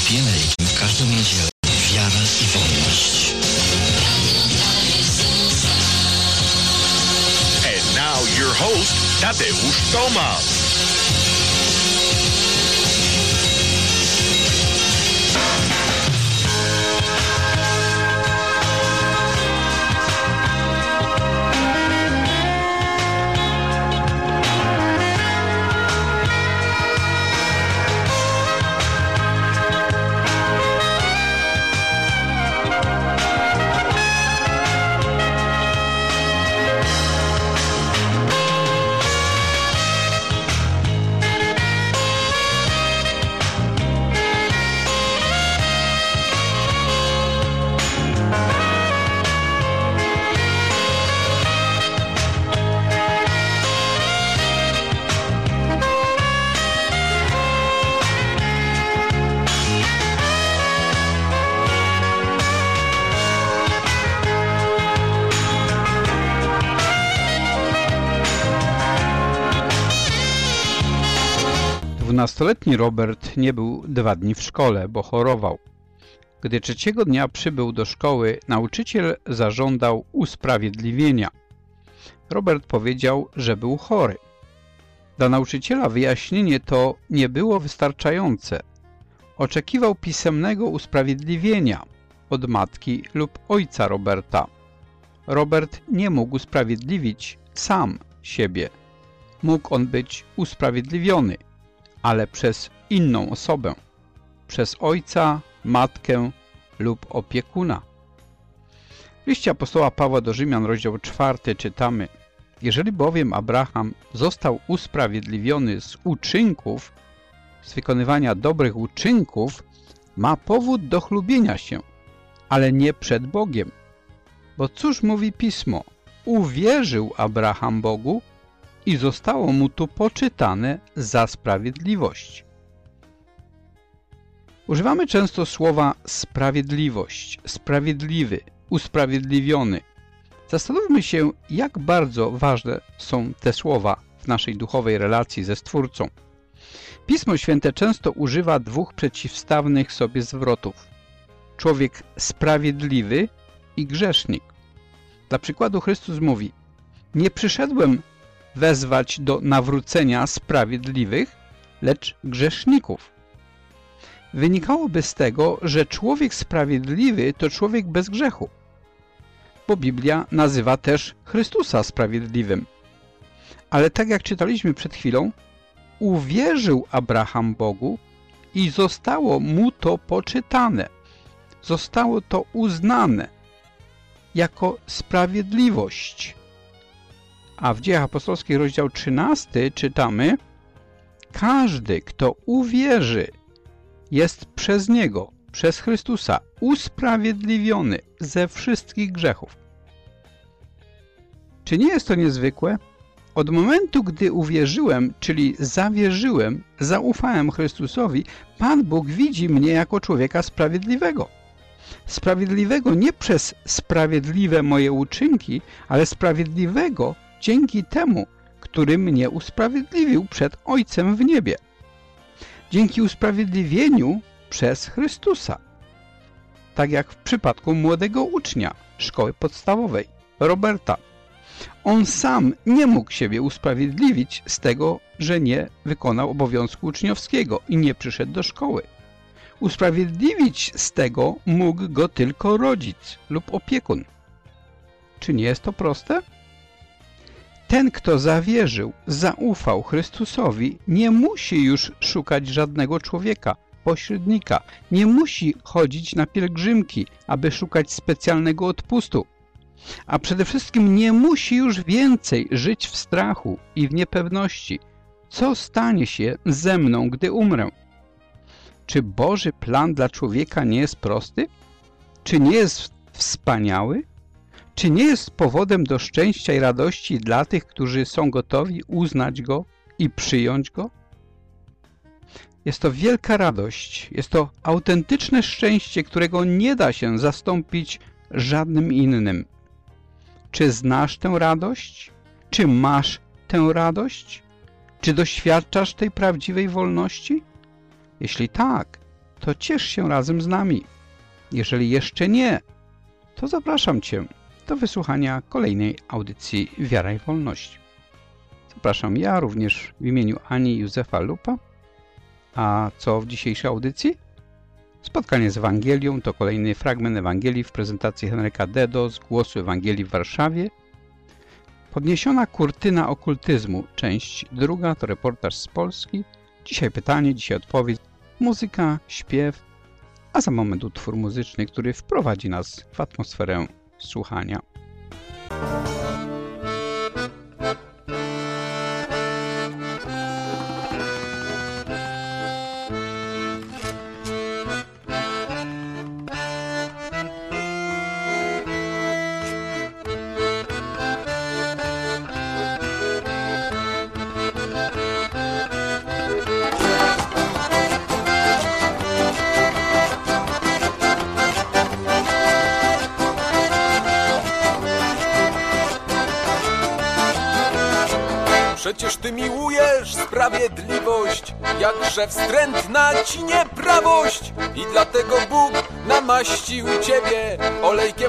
Happy American w każdą niedzielę. Wiara i wolność. And now your host, Tadeusz Tomasz. Dwunastoletni Robert nie był 2 dni w szkole, bo chorował. Gdy 3. dnia przybył do szkoły, nauczyciel zażądał usprawiedliwienia. Robert powiedział, że był chory. Dla nauczyciela wyjaśnienie to nie było wystarczające. Oczekiwał pisemnego usprawiedliwienia od matki lub ojca Roberta. Robert nie mógł usprawiedliwić sam siebie. Mógł on być usprawiedliwiony, ale przez inną osobę, przez ojca, matkę lub opiekuna. W liście apostoła Pawła do Rzymian, rozdział 4 czytamy: jeżeli bowiem Abraham został usprawiedliwiony z uczynków, z wykonywania dobrych uczynków, ma powód do chlubienia się, ale nie przed Bogiem. Bo cóż mówi Pismo? Uwierzył Abraham Bogu i zostało mu to poczytane za sprawiedliwość. Używamy często słowa sprawiedliwość, sprawiedliwy, usprawiedliwiony. Zastanówmy się, jak bardzo ważne są te słowa w naszej duchowej relacji ze Stwórcą. Pismo Święte często używa 2 przeciwstawnych sobie zwrotów. Człowiek sprawiedliwy i grzesznik. Dla przykładu Chrystus mówi: nie przyszedłem wezwać do nawrócenia sprawiedliwych, lecz grzeszników. Wynikałoby z tego, że człowiek sprawiedliwy to człowiek bez grzechu, bo Biblia nazywa też Chrystusa sprawiedliwym. Ale tak jak czytaliśmy przed chwilą, uwierzył Abraham Bogu i zostało mu to poczytane, zostało to uznane jako sprawiedliwość. A w Dziejach Apostolskich, rozdział 13, czytamy: każdy, kto uwierzy, jest przez Niego, przez Chrystusa, usprawiedliwiony ze wszystkich grzechów. Czy nie jest to niezwykłe? Od momentu, gdy uwierzyłem, czyli zawierzyłem, zaufałem Chrystusowi, Pan Bóg widzi mnie jako człowieka sprawiedliwego. Sprawiedliwego nie przez sprawiedliwe moje uczynki, ale sprawiedliwego dzięki temu, który mnie usprawiedliwił przed Ojcem w niebie. Dzięki usprawiedliwieniu przez Chrystusa. Tak jak w przypadku młodego ucznia szkoły podstawowej, Roberta. On sam nie mógł siebie usprawiedliwić z tego, że nie wykonał obowiązku uczniowskiego i nie przyszedł do szkoły. Usprawiedliwić z tego mógł go tylko rodzic lub opiekun. Czy nie jest to proste? Ten, kto zawierzył, zaufał Chrystusowi, nie musi już szukać żadnego człowieka, pośrednika, nie musi chodzić na pielgrzymki, aby szukać specjalnego odpustu, a przede wszystkim nie musi już więcej żyć w strachu i w niepewności, co stanie się ze mną, gdy umrę. Czy Boży plan dla człowieka nie jest prosty? Czy nie jest wspaniały? Czy nie jest powodem do szczęścia i radości dla tych, którzy są gotowi uznać Go i przyjąć Go? Jest to wielka radość, jest to autentyczne szczęście, którego nie da się zastąpić żadnym innym. Czy znasz tę radość? Czy masz tę radość? Czy doświadczasz tej prawdziwej wolności? Jeśli tak, to ciesz się razem z nami. Jeżeli jeszcze nie, to zapraszam Cię do wysłuchania kolejnej audycji Wiara i Wolność. Zapraszam ja również w imieniu Ani i Józefa Lupa. A co w dzisiejszej audycji? Spotkanie z Ewangelią to kolejny fragment Ewangelii w prezentacji Henryka Dedo z Głosu Ewangelii w Warszawie. Podniesiona kurtyna okultyzmu, część druga, to reportaż z Polski. Dzisiaj pytanie, dzisiaj odpowiedź, muzyka, śpiew, a za moment utwór muzyczny, który wprowadzi nas w atmosferę słuchania. Przecież Ty miłujesz sprawiedliwość, jakże wstrętna Ci nieprawość. I dlatego Bóg namaścił Ciebie olejkiem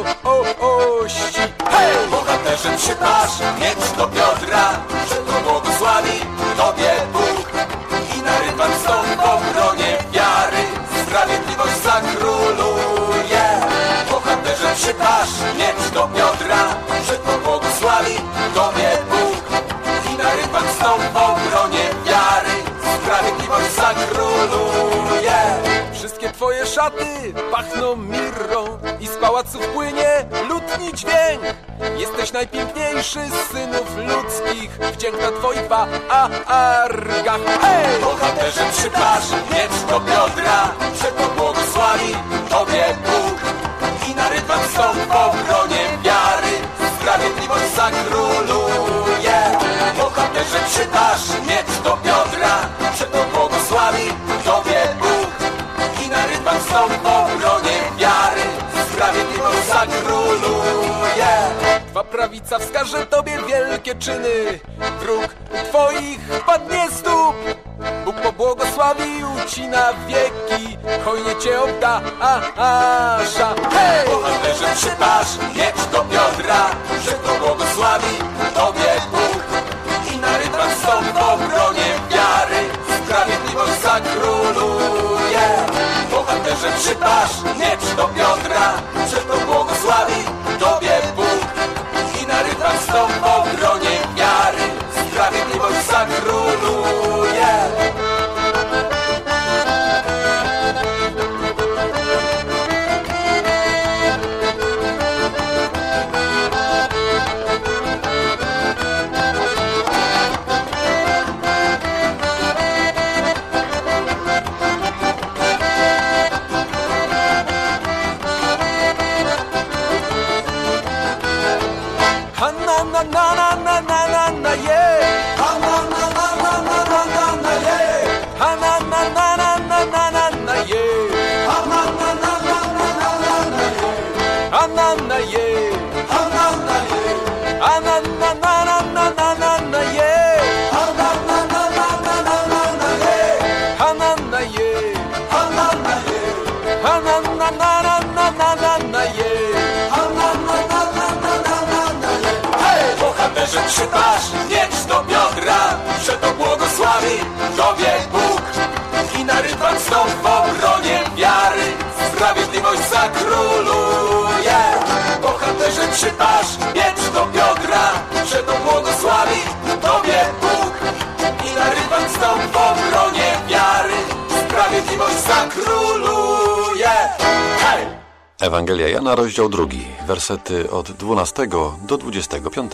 radości. Hej! Bohaterze, przypasz miecz do biodra, że to błogosławi Tobie Bóg. I na ryban stąd w obronie wiary sprawiedliwość zakróluje. Bohaterze, przypasz miecz do biodra, że to błogosławi Tobie Bóg. Ryban stąd w obronie wiary sprawiedliwość zakróluje. Wszystkie Twoje szaty pachną mirrą i z pałaców płynie lutni dźwięk. Jesteś najpiękniejszy z synów ludzkich, wdzięk na Twoich wargach. Hej! Bohaterze, przypasz miecz do biodra, że to błogosławi Tobie Bóg. I na ryban stąd w obronie wiary sprawiedliwość zakróluje. Bohaterze, przypasz miecz do biodra, że to błogosławi Tobie Bóg. I na ryban stąd w obronie wiary sprawiedliwość zakróluje. Twa prawica wskaże Tobie wielkie czyny, wróg Twoich padnie stóp. Bóg pobłogosławił Ci na wieki, hojnie Cię obdarza. Hej! Bohaterze, przypasz miecz do biodra, że to błogosławi Tobie Bóg. I na ryban stąd w obronie wiary sprawiedliwość zakróluje. Bohaterze, przypasz miecz do biodra, że to błogosławi Tobie Bóg. I na ryban stąd w obronie wiary sprawiedliwość zakróluje. Bohaterze, przypasz miecz do biodra, że to błogosławi Tobie Bóg. I na ryban stąd w obronie wiary sprawiedliwość zakróluje. Bohaterze, przypasz miecz do biodra, że to błogosławi Tobie Bóg. I na ryban stąd w obronie wiary sprawiedliwość zakróluje. Hej! Ewangelia Jana, rozdział 2, wersety od 12 do 25.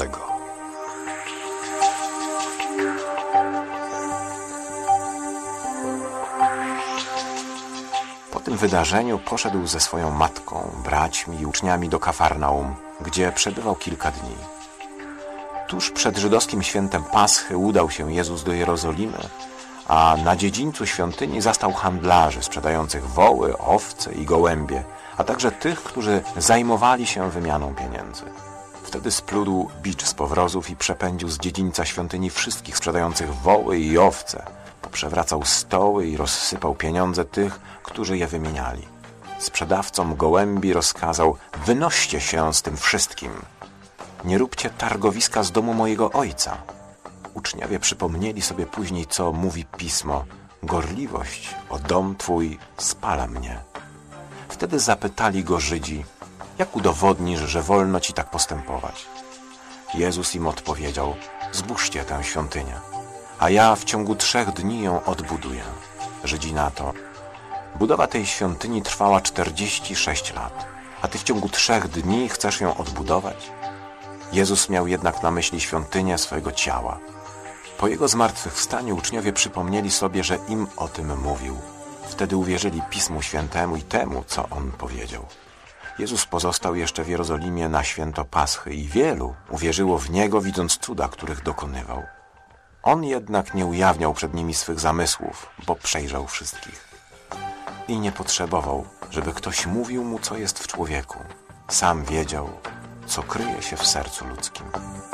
Po tym wydarzeniu poszedł ze swoją matką, braćmi i uczniami do Kafarnaum, gdzie przebywał kilka dni. Tuż przed żydowskim świętem Paschy udał się Jezus do Jerozolimy, a na dziedzińcu świątyni zastał handlarzy sprzedających woły, owce i gołębie, a także tych, którzy zajmowali się wymianą pieniędzy. Wtedy splódł bicz z powrozów i przepędził z dziedzińca świątyni wszystkich sprzedających woły i owce, po Przewracał stoły i rozsypał pieniądze tych, którzy je wymieniali. Sprzedawcom gołębi rozkazał: wynoście się z tym wszystkim. Nie róbcie targowiska z domu mojego ojca. Uczniowie przypomnieli sobie później, co mówi Pismo: gorliwość o dom Twój spala mnie. Wtedy zapytali go Żydzi: jak udowodnisz, że wolno Ci tak postępować? Jezus im odpowiedział: zbóżcie tę świątynię, a ja w ciągu 3 dni ją odbuduję. Żydzi na to: budowa tej świątyni trwała 46 lat, a Ty w ciągu 3 dni chcesz ją odbudować? Jezus miał jednak na myśli świątynię swojego ciała. Po Jego zmartwychwstaniu uczniowie przypomnieli sobie, że im o tym mówił. Wtedy uwierzyli Pismu Świętemu i temu, co On powiedział. Jezus pozostał jeszcze w Jerozolimie na święto Paschy i wielu uwierzyło w Niego, widząc cuda, których dokonywał. On jednak nie ujawniał przed nimi swych zamysłów, bo przejrzał wszystkich. I nie potrzebował, żeby ktoś mówił mu, co jest w człowieku. Sam wiedział, co kryje się w sercu ludzkim.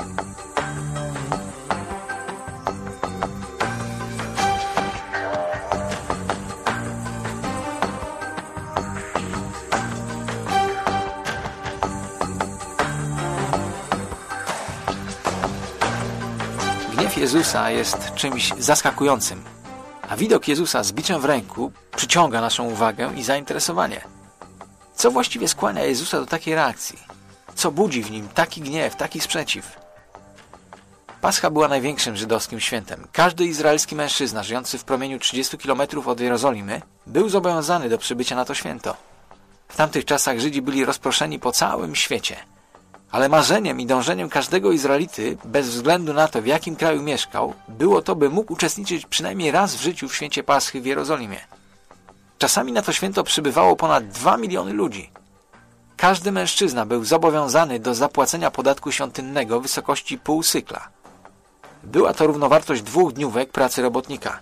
Gniew Jezusa jest czymś zaskakującym, a widok Jezusa z biczem w ręku przyciąga naszą uwagę i zainteresowanie. Co właściwie skłania Jezusa do takiej reakcji? Co budzi w nim taki gniew, taki sprzeciw? Pascha była największym żydowskim świętem. Każdy izraelski mężczyzna żyjący w promieniu 30 km od Jerozolimy był zobowiązany do przybycia na to święto. W tamtych czasach Żydzi byli rozproszeni po całym świecie. Ale marzeniem i dążeniem każdego Izraelity, bez względu na to, w jakim kraju mieszkał, było to, by mógł uczestniczyć przynajmniej raz w życiu w święcie Paschy w Jerozolimie. Czasami na to święto przybywało ponad 2 miliony ludzi. Każdy mężczyzna był zobowiązany do zapłacenia podatku świątynnego w wysokości pół sykla. Była to równowartość 2 dniówek pracy robotnika.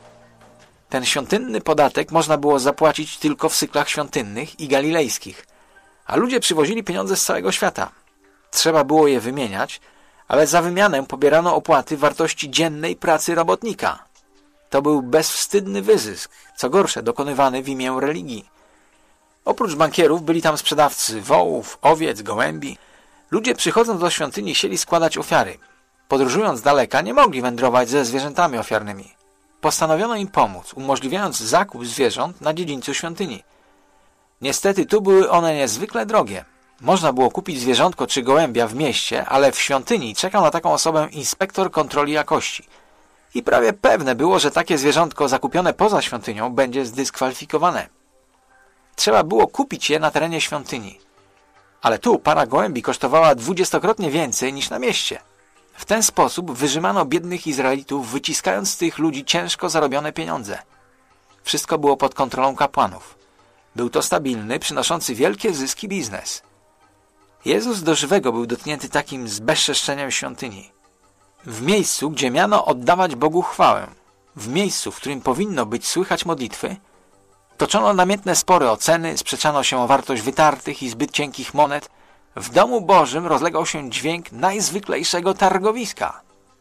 Ten świątynny podatek można było zapłacić tylko w syklach świątynnych i galilejskich, a ludzie przywozili pieniądze z całego świata. Trzeba było je wymieniać, ale za wymianę pobierano opłaty wartości dziennej pracy robotnika. To był bezwstydny wyzysk, co gorsze, dokonywany w imię religii. Oprócz bankierów byli tam sprzedawcy wołów, owiec, gołębi. Ludzie, przychodząc do świątyni, chcieli składać ofiary. Podróżując daleka, nie mogli wędrować ze zwierzętami ofiarnymi. Postanowiono im pomóc, umożliwiając zakup zwierząt na dziedzińcu świątyni. Niestety tu były one niezwykle drogie. Można było kupić zwierzątko czy gołębia w mieście, ale w świątyni czekał na taką osobę inspektor kontroli jakości. I prawie pewne było, że takie zwierzątko zakupione poza świątynią będzie zdyskwalifikowane. Trzeba było kupić je na terenie świątyni. Ale tu para gołębi kosztowała 20-krotnie więcej niż na mieście. W ten sposób wyrzymano biednych Izraelitów, wyciskając z tych ludzi ciężko zarobione pieniądze. Wszystko było pod kontrolą kapłanów. Był to stabilny, przynoszący wielkie zyski biznes. Jezus do żywego był dotknięty takim zbezczeszczeniem świątyni. W miejscu, gdzie miano oddawać Bogu chwałę, w miejscu, w którym powinno być słychać modlitwy, toczono namiętne spory o ceny, sprzeczano się o wartość wytartych i zbyt cienkich monet. W domu Bożym rozlegał się dźwięk najzwyklejszego targowiska.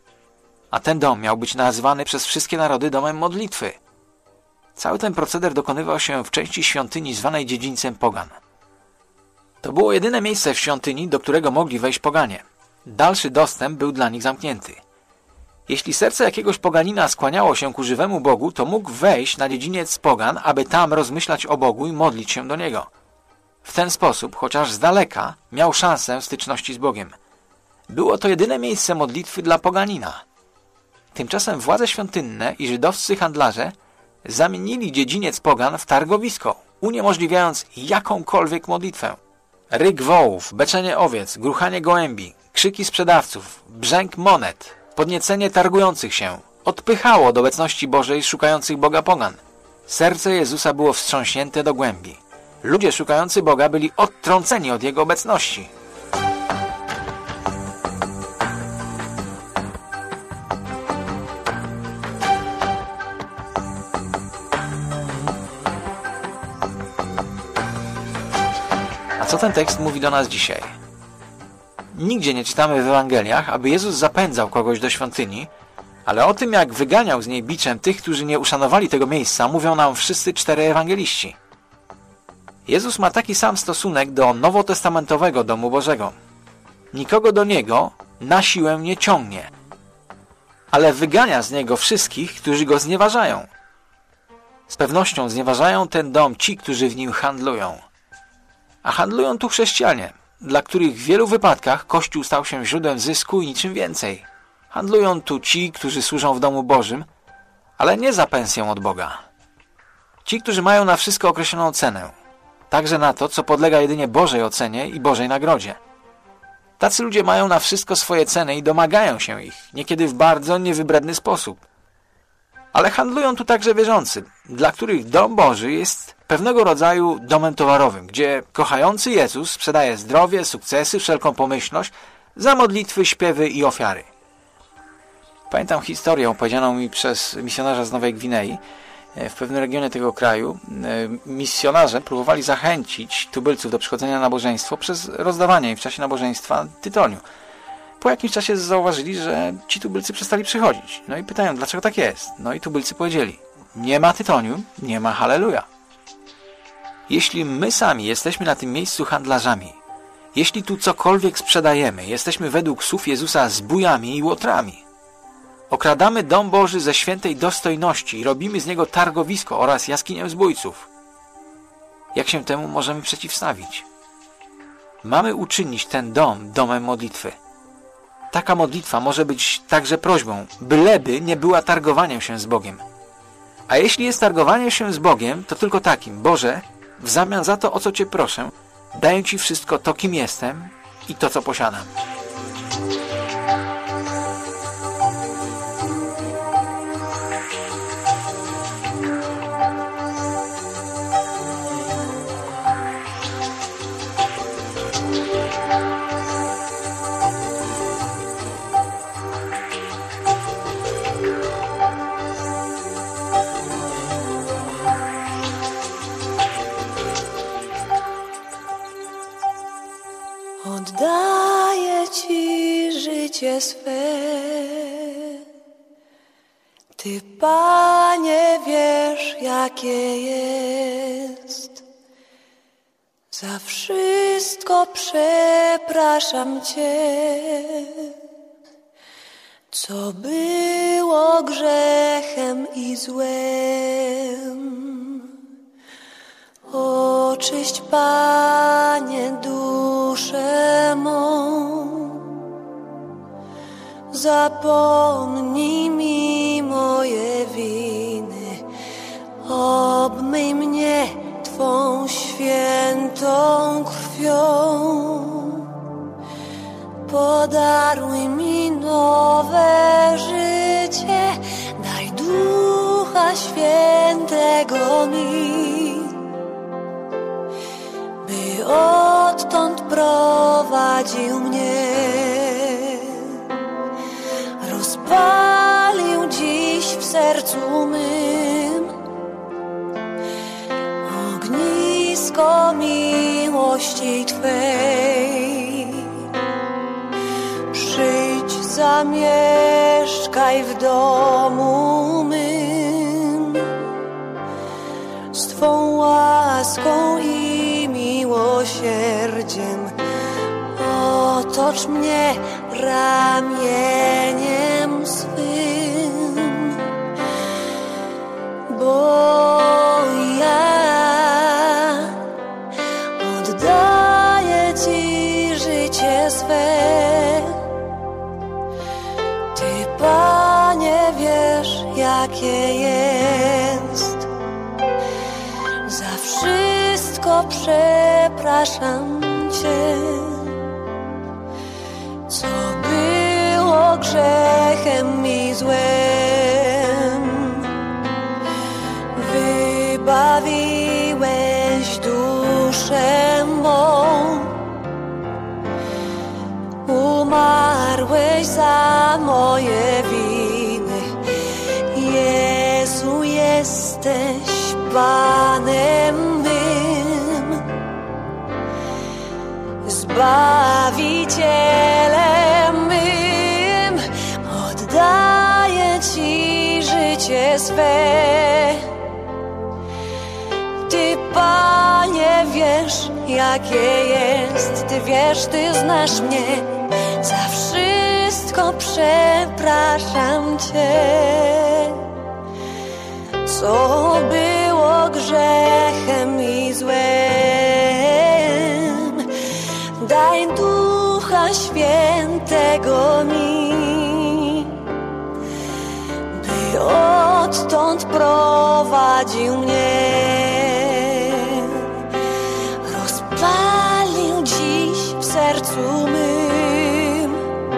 A ten dom miał być nazywany przez wszystkie narody domem modlitwy. Cały ten proceder dokonywał się w części świątyni zwanej dziedzińcem pogan. To było jedyne miejsce w świątyni, do którego mogli wejść poganie. Dalszy dostęp był dla nich zamknięty. Jeśli serce jakiegoś poganina skłaniało się ku żywemu Bogu, to mógł wejść na dziedziniec pogan, aby tam rozmyślać o Bogu i modlić się do Niego. W ten sposób, chociaż z daleka, miał szansę styczności z Bogiem. Było to jedyne miejsce modlitwy dla poganina. Tymczasem władze świątynne i żydowscy handlarze zamienili dziedziniec pogan w targowisko, uniemożliwiając jakąkolwiek modlitwę. Ryk wołów, beczenie owiec, gruchanie gołębi, krzyki sprzedawców, brzęk monet, podniecenie targujących się odpychało od obecności Bożej szukających Boga pogan. Serce Jezusa było wstrząśnięte do głębi. Ludzie szukający Boga byli odtrąceni od Jego obecności. A co ten tekst mówi do nas dzisiaj? Nigdzie nie czytamy w Ewangeliach, aby Jezus zapędzał kogoś do świątyni, Ale o tym, jak wyganiał z niej biczem tych, którzy nie uszanowali tego miejsca, mówią nam wszyscy 4 ewangeliści. Jezus ma taki sam stosunek do nowotestamentowego domu Bożego. Nikogo do Niego na siłę nie ciągnie, ale wygania z Niego wszystkich, którzy Go znieważają. Z pewnością znieważają ten dom ci, którzy w nim handlują. A handlują tu chrześcijanie, dla których w wielu wypadkach Kościół stał się źródłem zysku i niczym więcej. Handlują tu ci, którzy służą w domu Bożym, ale nie za pensję od Boga. Ci, którzy mają na wszystko określoną cenę, także na to, co podlega jedynie Bożej ocenie i Bożej nagrodzie. Tacy ludzie mają na wszystko swoje ceny i domagają się ich, niekiedy w bardzo niewybredny sposób. Ale handlują tu także wierzący, dla których dom Boży jest pewnego rodzaju domem towarowym, gdzie kochający Jezus sprzedaje zdrowie, sukcesy, wszelką pomyślność za modlitwy, śpiewy i ofiary. Pamiętam historię opowiedzianą mi przez misjonarza z Nowej Gwinei. W pewnym regionie tego kraju misjonarze próbowali zachęcić tubylców do przychodzenia na nabożeństwo przez rozdawanie im w czasie nabożeństwa tytoniu. Po jakimś czasie zauważyli, że ci tubylcy przestali przychodzić. No i pytają, dlaczego tak jest? No i tubylcy powiedzieli, nie ma tytoniu, nie ma halleluja. Jeśli my sami jesteśmy na tym miejscu handlarzami, jeśli tu cokolwiek sprzedajemy, jesteśmy według słów Jezusa zbójami i łotrami. Okradamy dom Boży ze świętej dostojności i robimy z niego targowisko oraz jaskinię zbójców. Jak się temu możemy przeciwstawić? Mamy uczynić ten dom domem modlitwy. Taka modlitwa może być także prośbą, byleby nie była targowaniem się z Bogiem. A jeśli jest targowanie się z Bogiem, to tylko takim: Boże, w zamian za to, o co Cię proszę, daję Ci wszystko to, kim jestem i to, co posiadam. Oddaję Ci życie swe, Ty, Panie, wiesz, jakie jest. Za wszystko przepraszam Cię, co było grzechem i złem. Oczyść, Panie, duszę mą, zapomnij mi moje winy, obmyj mnie Twą świętą krwią, podaruj mi nowe życie, daj Ducha Świętego mi, by odtąd prowadził mnie, rozpalił dziś w sercu mym ognisko miłości Twej. Przyjdź, zamieszkaj w domu mym, z Twą łaską i miłosierdziem otocz mnie ramieniem swym, bo ja oddaję Ci życie swe. Ty, Panie, wiesz, jakie jest. Za wszystko przepraszam Cię, co było grzechem i złem. Wybawiłeś duszę mą, umarłeś za moje winy. Jezu, jesteś Panem mym, Zbawicielem mym. Oddaję serce swe. Ty, Panie, wiesz, jakie jest. Ty wiesz, Ty znasz mnie. Za wszystko przepraszam Cię, co było grzechem i złem. Daj Ducha Świętego mi, by odtąd prowadził mnie. Rozpalił dziś w sercu mym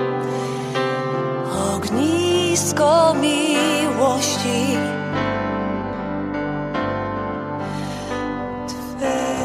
ognisko miłości Twe.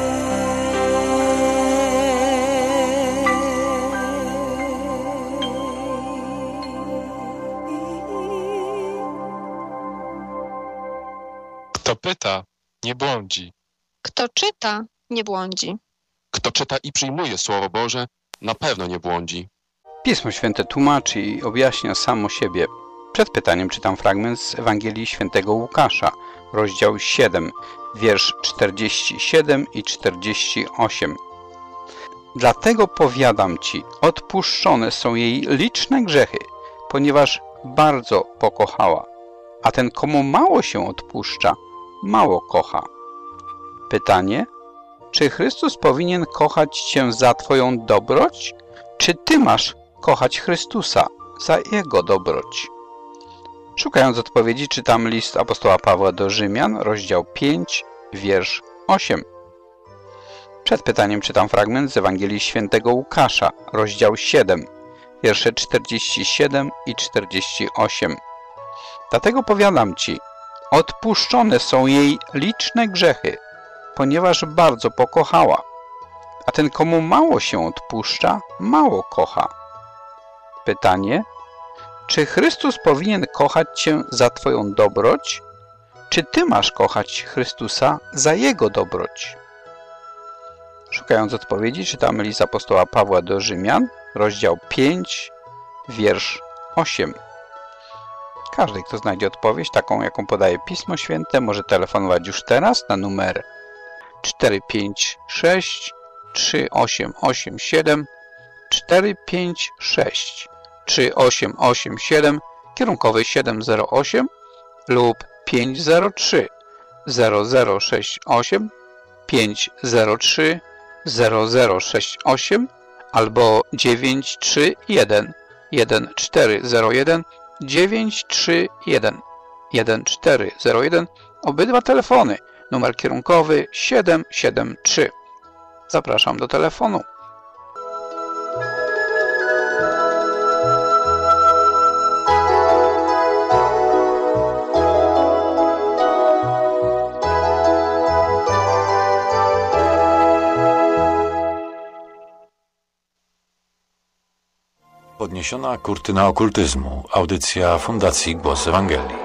Kto pyta, nie błądzi. Kto czyta, nie błądzi. Kto czyta i przyjmuje Słowo Boże, na pewno nie błądzi. Pismo Święte tłumaczy i objaśnia samo siebie. Przed pytaniem czytam fragment z Ewangelii Świętego Łukasza, rozdział 7, wiersz 47 i 48. Dlatego powiadam Ci, odpuszczone są jej liczne grzechy, ponieważ bardzo pokochała. A ten, komu mało się odpuszcza, mało kocha. Pytanie: czy Chrystus powinien kochać Cię za Twoją dobroć, czy Ty masz kochać Chrystusa za Jego dobroć? Szukając odpowiedzi, czytam list apostoła Pawła do Rzymian, rozdział 5, wiersz 8. Przed pytaniem czytam fragment z Ewangelii Świętego Łukasza, rozdział 7, wiersze 47 i 48. Dlatego powiadam Ci, odpuszczone są jej liczne grzechy, ponieważ bardzo pokochała. A ten, komu mało się odpuszcza, mało kocha. Pytanie: czy Chrystus powinien kochać Cię za Twoją dobroć, czy Ty masz kochać Chrystusa za Jego dobroć? Szukając odpowiedzi, czytamy list apostoła Pawła do Rzymian, rozdział 5, wiersz 8. Każdy, kto znajdzie odpowiedź, taką jaką podaje Pismo Święte, może telefonować już teraz na numer 456 3887 456 3887 kierunkowy 708 lub 503 0068 503 0068 albo 931 1401 931 1401. Obydwa telefony. Numer kierunkowy 773. Zapraszam do telefonu. Podniesiona kurtyna okultyzmu. Audycja Fundacji Głos Ewangelii.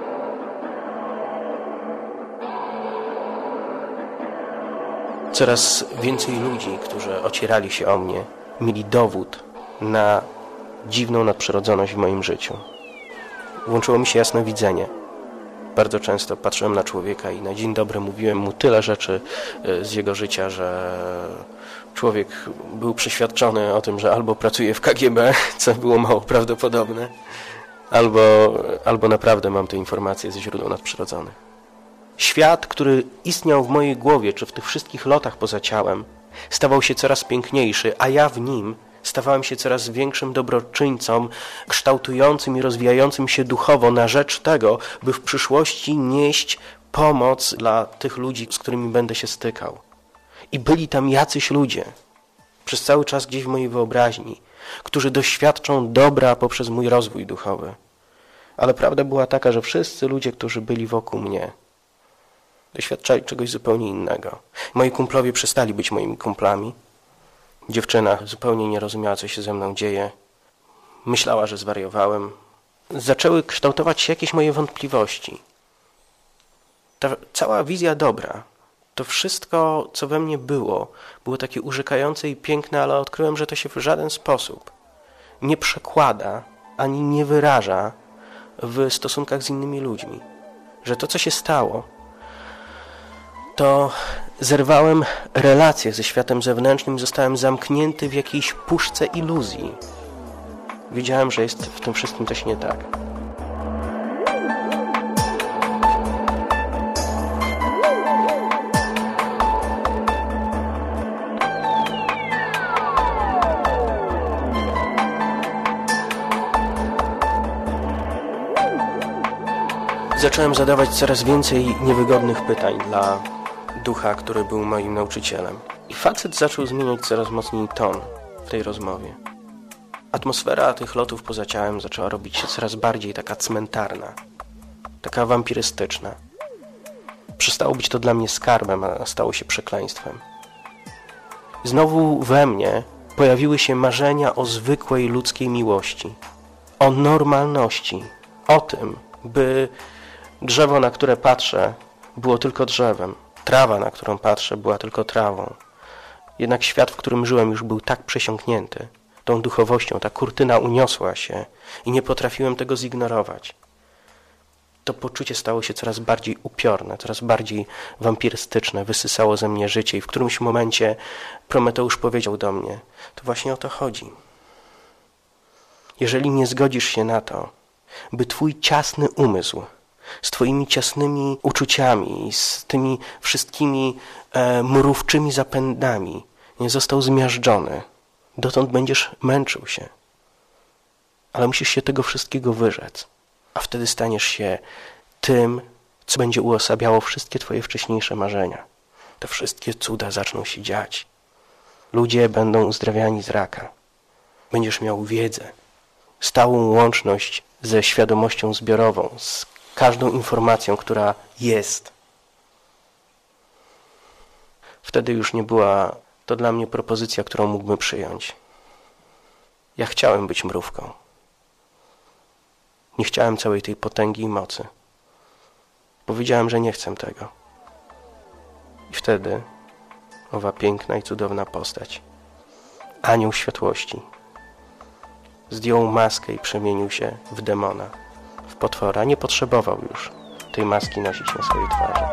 Coraz więcej ludzi, którzy ocierali się o mnie, mieli dowód na dziwną nadprzyrodzoność w moim życiu. Włączyło mi się jasnowidzenie. Bardzo często patrzyłem na człowieka i na dzień dobry mówiłem mu tyle rzeczy z jego życia, że człowiek był przeświadczony o tym, że albo pracuje w KGB, co było mało prawdopodobne, albo naprawdę mam te informacje ze źródeł nadprzyrodzonych. Świat, który istniał w mojej głowie, czy w tych wszystkich lotach poza ciałem, stawał się coraz piękniejszy, a ja w nim stawałem się coraz większym dobroczyńcą, kształtującym i rozwijającym się duchowo na rzecz tego, by w przyszłości nieść pomoc dla tych ludzi, z którymi będę się stykał. I byli tam jacyś ludzie, przez cały czas gdzieś w mojej wyobraźni, którzy doświadczą dobra poprzez mój rozwój duchowy. Ale prawda była taka, że wszyscy ludzie, którzy byli wokół mnie, doświadczali czegoś zupełnie innego. Moi kumplowie przestali być moimi kumplami. Dziewczyna zupełnie nie rozumiała, co się ze mną dzieje. Myślała, że zwariowałem. Zaczęły kształtować się jakieś moje wątpliwości. Ta cała wizja dobra, to wszystko, co we mnie było takie urzekające i piękne, ale odkryłem, że to się w żaden sposób nie przekłada, ani nie wyraża w stosunkach z innymi ludźmi. Że to, co się stało, to zerwałem relacje ze światem zewnętrznym, zostałem zamknięty w jakiejś puszce iluzji. Wiedziałem, że jest w tym wszystkim coś nie tak. Zacząłem zadawać coraz więcej niewygodnych pytań dla ducha, który był moim nauczycielem. I facet zaczął zmieniać coraz mocniej ton w tej rozmowie. Atmosfera tych lotów poza ciałem zaczęła robić się coraz bardziej taka cmentarna, taka wampirystyczna. Przestało być to dla mnie skarbem, a stało się przekleństwem. Znowu we mnie pojawiły się marzenia o zwykłej ludzkiej miłości, o normalności, o tym, by drzewo, na które patrzę, było tylko drzewem. Trawa, na którą patrzę, była tylko trawą. Jednak świat, w którym żyłem, już był tak przesiąknięty tą duchowością, ta kurtyna uniosła się i nie potrafiłem tego zignorować. To poczucie stało się coraz bardziej upiorne, coraz bardziej wampirystyczne, wysysało ze mnie życie i w którymś momencie Prometeusz powiedział do mnie, to właśnie o to chodzi. Jeżeli nie zgodzisz się na to, by twój ciasny umysł z twoimi ciasnymi uczuciami, z tymi wszystkimi mrówczymi zapędami nie został zmiażdżony, dotąd będziesz męczył się. Ale musisz się tego wszystkiego wyrzec, a wtedy staniesz się tym, co będzie uosabiało wszystkie twoje wcześniejsze marzenia. Te wszystkie cuda zaczną się dziać. Ludzie będą uzdrawiani z raka. Będziesz miał wiedzę, stałą łączność ze świadomością zbiorową, z każdą informacją, która jest. Wtedy już nie była to dla mnie propozycja, którą mógłbym przyjąć. Ja chciałem być mrówką. Nie chciałem całej tej potęgi i mocy. Powiedziałem, że nie chcę tego. I wtedy owa piękna i cudowna postać, anioł światłości, zdjął maskę i przemienił się w demona, w potwora. Nie potrzebował już tej maski nosić na swojej twarzy.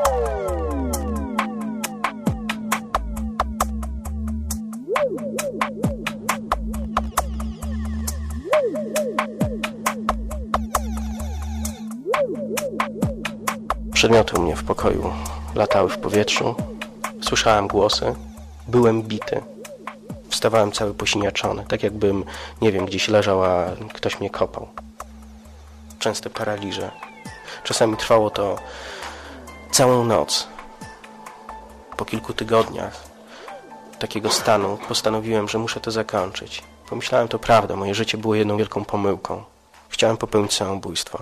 Przedmioty u mnie w pokoju latały w powietrzu, słyszałem głosy, byłem bity. Wstawałem cały posiniaczony, tak jakbym, nie wiem, gdzieś leżał, a ktoś mnie kopał. Częste paraliże. Czasami trwało to całą noc. Po kilku tygodniach takiego stanu postanowiłem, że muszę to zakończyć. Pomyślałem, to prawda, moje życie było jedną wielką pomyłką. Chciałem popełnić samobójstwo.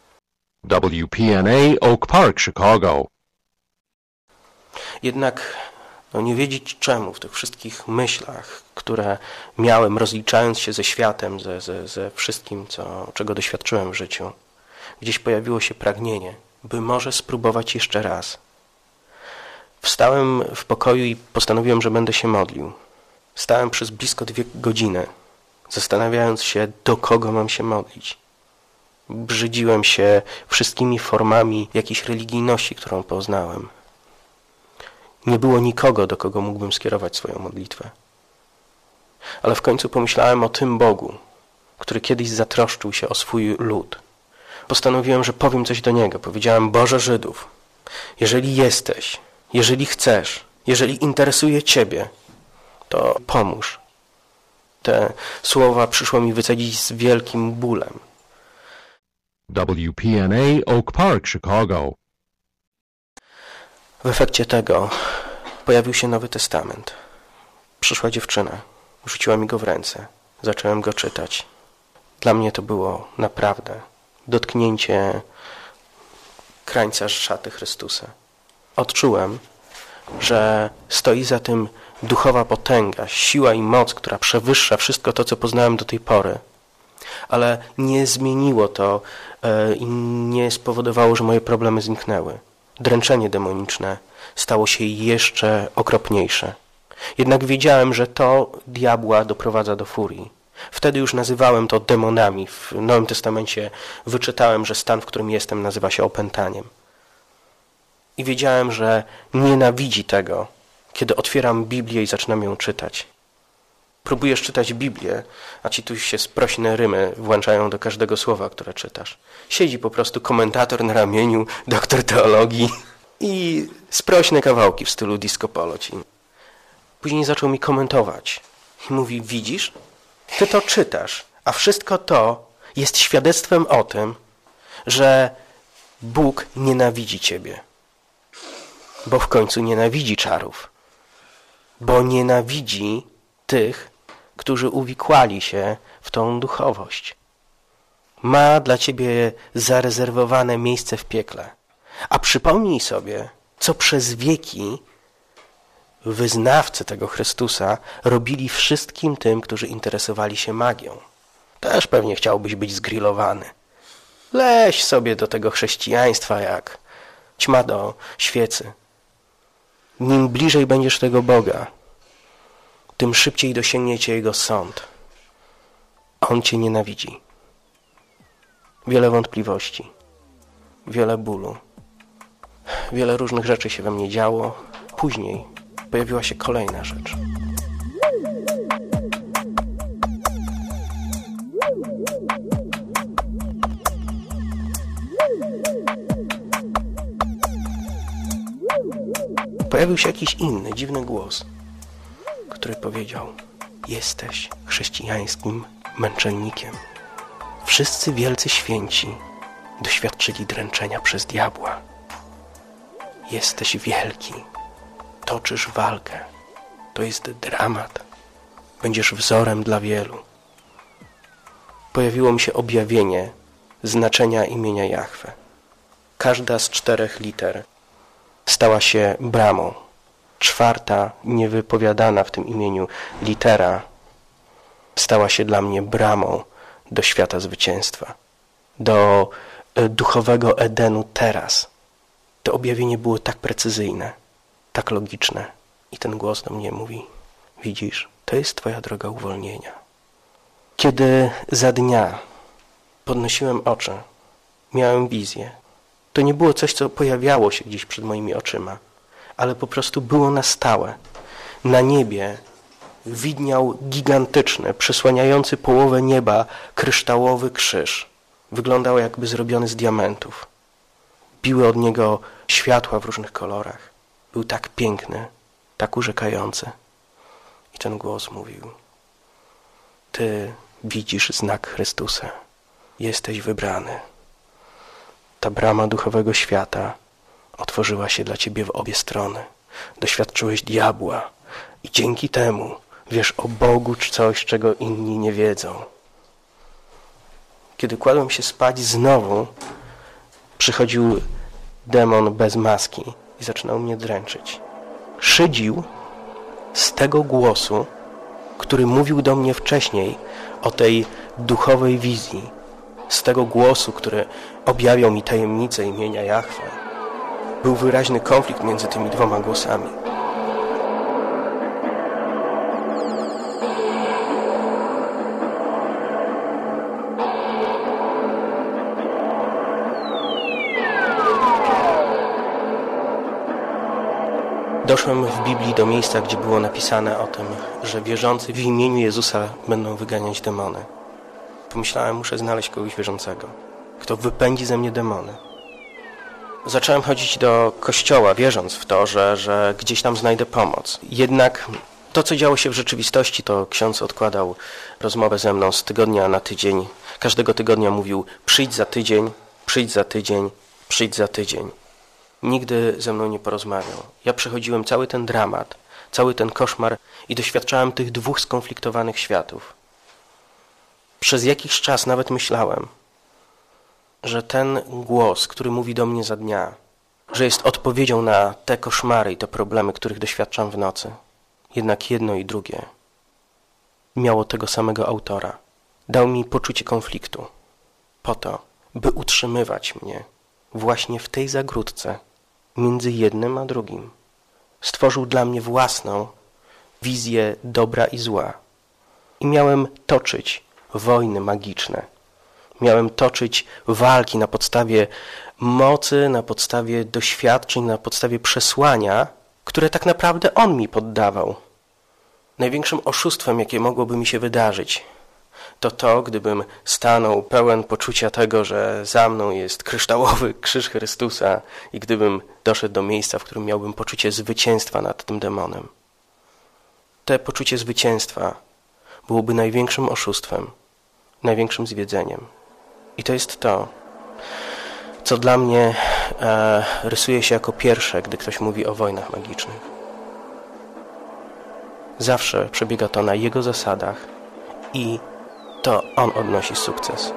WPNA Oak Park, Chicago. Jednak nie wiedzieć czemu w tych wszystkich myślach, które miałem, rozliczając się ze światem, ze wszystkim, czego doświadczyłem w życiu, gdzieś pojawiło się pragnienie, by może spróbować jeszcze raz. Wstałem w pokoju i postanowiłem, że będę się modlił. Stałem przez blisko 2 godziny, zastanawiając się, do kogo mam się modlić. Brzydziłem się wszystkimi formami jakiejś religijności, którą poznałem. Nie było nikogo, do kogo mógłbym skierować swoją modlitwę. Ale w końcu pomyślałem o tym Bogu, który kiedyś zatroszczył się o swój lud. Postanowiłem, że powiem coś do Niego. Powiedziałem: Boże Żydów, jeżeli jesteś, jeżeli chcesz, jeżeli interesuje Ciebie, to pomóż. Te słowa przyszło mi wycedzić z wielkim bólem. WPNA Oak Park, Chicago. W efekcie tego pojawił się Nowy Testament. Przyszła dziewczyna, rzuciła mi go w ręce. Zacząłem go czytać. Dla mnie to było naprawdę dotknięcie krańca szaty Chrystusa. Odczułem, że stoi za tym duchowa potęga, siła i moc, która przewyższa wszystko to, co poznałem do tej pory. Ale nie zmieniło to i nie spowodowało, że moje problemy zniknęły. Dręczenie demoniczne stało się jeszcze okropniejsze. Jednak wiedziałem, że to diabła doprowadza do furii. Wtedy już nazywałem to demonami. W Nowym Testamencie wyczytałem, że stan, w którym jestem, nazywa się opętaniem. I wiedziałem, że nienawidzi tego, kiedy otwieram Biblię i zaczynam ją czytać. Próbujesz czytać Biblię, a ci tu się sprośne rymy włączają do każdego słowa, które czytasz. Siedzi po prostu komentator na ramieniu, doktor teologii i sprośne kawałki w stylu disco polo ci. Później zaczął mi komentować i mówi, widzisz, ty to czytasz, a wszystko to jest świadectwem o tym, że Bóg nienawidzi ciebie. Bo w końcu nienawidzi czarów. Bo nienawidzi tych, którzy uwikłali się w tą duchowość. Ma dla ciebie zarezerwowane miejsce w piekle. A przypomnij sobie, co przez wieki wyznawcy tego Chrystusa robili wszystkim tym, którzy interesowali się magią. Też pewnie chciałbyś być zgrillowany. Leź sobie do tego chrześcijaństwa jak ćma do świecy. Im bliżej będziesz tego Boga, tym szybciej dosięgnie cię Jego sąd. On cię nienawidzi. Wiele wątpliwości, wiele bólu, wiele różnych rzeczy się we mnie działo. Później pojawiła się kolejna rzecz. Pojawił się jakiś inny, dziwny głos, który powiedział: jesteś chrześcijańskim męczennikiem. Wszyscy wielcy święci doświadczyli dręczenia przez diabła. Jesteś wielki. Toczysz walkę. To jest dramat. Będziesz wzorem dla wielu. Pojawiło mi się objawienie znaczenia imienia Jahwe. Każda z 4 liter stała się bramą. 4. niewypowiadana w tym imieniu litera stała się dla mnie bramą do świata zwycięstwa, do duchowego Edenu teraz. To objawienie było tak precyzyjne, tak logiczne. I ten głos do mnie mówi: widzisz, to jest twoja droga uwolnienia. Kiedy za dnia podnosiłem oczy, miałem wizję. To nie było coś, co pojawiało się gdzieś przed moimi oczyma, ale po prostu było na stałe. Na niebie widniał gigantyczny, przysłaniający połowę nieba kryształowy krzyż. Wyglądał jakby zrobiony z diamentów. Biły od niego światła w różnych kolorach. Był tak piękny, tak urzekający. I ten głos mówił: ty widzisz znak Chrystusa. Jesteś wybrany. Ta brama duchowego świata otworzyła się dla ciebie w obie strony. Doświadczyłeś diabła i dzięki temu wiesz o Bogu coś, czego inni nie wiedzą. Kiedy kładłem się spać, znowu przychodził demon bez maski i zaczynał mnie dręczyć. Szydził z tego głosu, który mówił do mnie wcześniej o tej duchowej wizji, z tego głosu, który objawiał mi tajemnicę imienia Jahwe. Był wyraźny konflikt między tymi 2 głosami. Doszłem w Biblii do miejsca, gdzie było napisane o tym, że wierzący w imieniu Jezusa będą wyganiać demony. Pomyślałem, muszę znaleźć kogoś wierzącego, kto wypędzi ze mnie demony. Zacząłem chodzić do kościoła, wierząc w to, że gdzieś tam znajdę pomoc. Jednak to, co działo się w rzeczywistości, to ksiądz odkładał rozmowę ze mną z tygodnia na tydzień. Każdego tygodnia mówił: przyjdź za tydzień, przyjdź za tydzień, przyjdź za tydzień. Nigdy ze mną nie porozmawiał. Ja przechodziłem cały ten dramat, cały ten koszmar i doświadczałem tych 2 skonfliktowanych światów. Przez jakiś czas nawet myślałem, że ten głos, który mówi do mnie za dnia, że jest odpowiedzią na te koszmary i te problemy, których doświadczam w nocy. Jednak jedno i drugie miało tego samego autora. Dał mi poczucie konfliktu po to, by utrzymywać mnie właśnie w tej zagródce między jednym a drugim. Stworzył dla mnie własną wizję dobra i zła. I miałem toczyć wojny magiczne. Miałem toczyć walki na podstawie mocy, na podstawie doświadczeń, na podstawie przesłania, które tak naprawdę on mi poddawał. Największym oszustwem, jakie mogłoby mi się wydarzyć, to gdybym stanął pełen poczucia tego, że za mną jest kryształowy krzyż Chrystusa i gdybym doszedł do miejsca, w którym miałbym poczucie zwycięstwa nad tym demonem. To poczucie zwycięstwa byłoby największym oszustwem, największym zwiedzeniem. I to jest to, co dla mnie rysuje się jako pierwsze, gdy ktoś mówi o wojnach magicznych. Zawsze przebiega to na jego zasadach i to on odnosi sukces.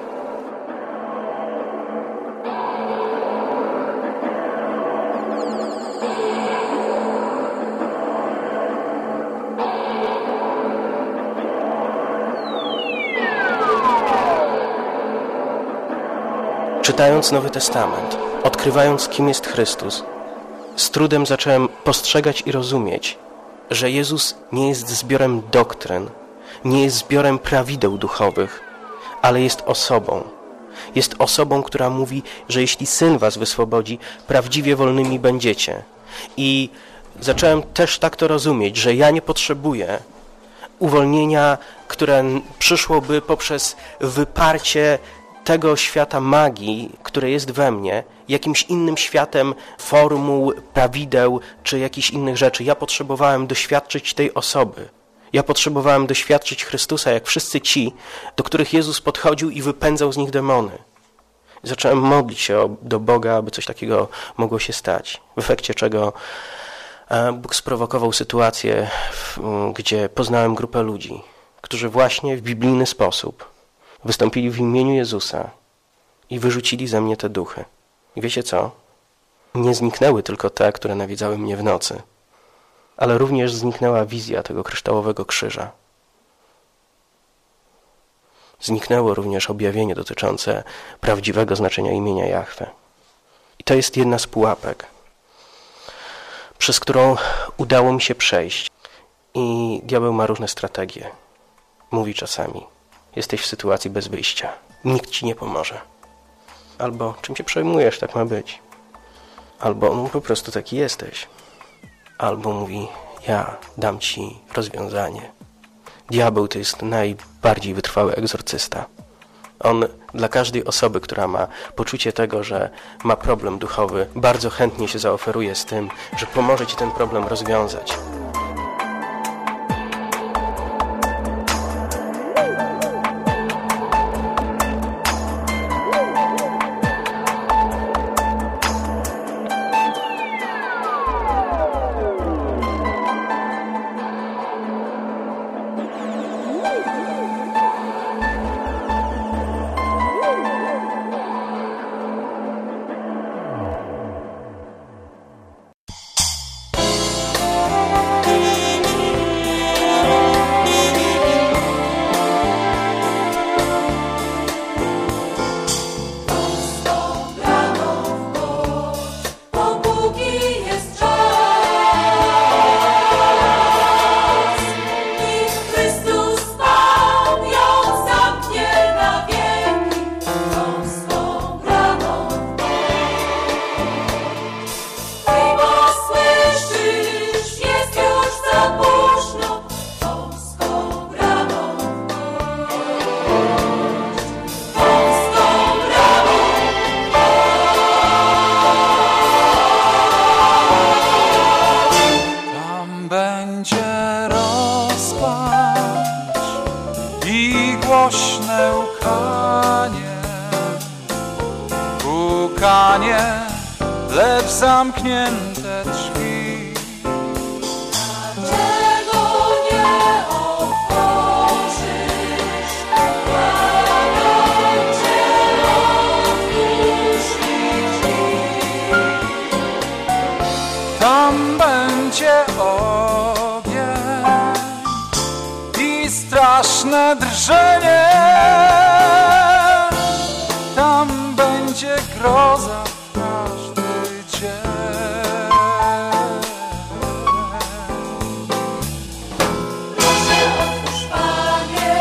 Czytając Nowy Testament, odkrywając, kim jest Chrystus, z trudem zacząłem postrzegać i rozumieć, że Jezus nie jest zbiorem doktryn, nie jest zbiorem prawideł duchowych, ale jest osobą. Jest osobą, która mówi, że jeśli Syn was wyswobodzi, prawdziwie wolnymi będziecie. I zacząłem też tak to rozumieć, że ja nie potrzebuję uwolnienia, które przyszłoby poprzez wyparcie tego świata magii, które jest we mnie, jakimś innym światem formuł, prawideł czy jakichś innych rzeczy. Ja potrzebowałem doświadczyć tej osoby. Ja potrzebowałem doświadczyć Chrystusa, jak wszyscy ci, do których Jezus podchodził i wypędzał z nich demony. Zacząłem modlić się do Boga, aby coś takiego mogło się stać. W efekcie czego Bóg sprowokował sytuację, gdzie poznałem grupę ludzi, którzy właśnie w biblijny sposób wystąpili w imieniu Jezusa i wyrzucili ze mnie te duchy. I wiecie co? Nie zniknęły tylko te, które nawiedzały mnie w nocy, ale również zniknęła wizja tego kryształowego krzyża. Zniknęło również objawienie dotyczące prawdziwego znaczenia imienia Jahwe. I to jest jedna z pułapek, przez którą udało mi się przejść. I diabeł ma różne strategie. Mówi czasami: jesteś w sytuacji bez wyjścia. Nikt ci nie pomoże. Albo czym się przejmujesz, tak ma być. Albo po prostu taki jesteś. Albo mówi: ja dam ci rozwiązanie. Diabeł to jest najbardziej wytrwały egzorcysta. On dla każdej osoby, która ma poczucie tego, że ma problem duchowy, bardzo chętnie się zaoferuje z tym, że pomoże ci ten problem rozwiązać. lecz zamknięte drzwi. Dlaczego nie otworzysz? Błagam Cię, otwórz mi drzwi. Tam będzie ogień i straszne drżenie. Tam będzie groza w każdy dzień. Proszę otwórz, Panie,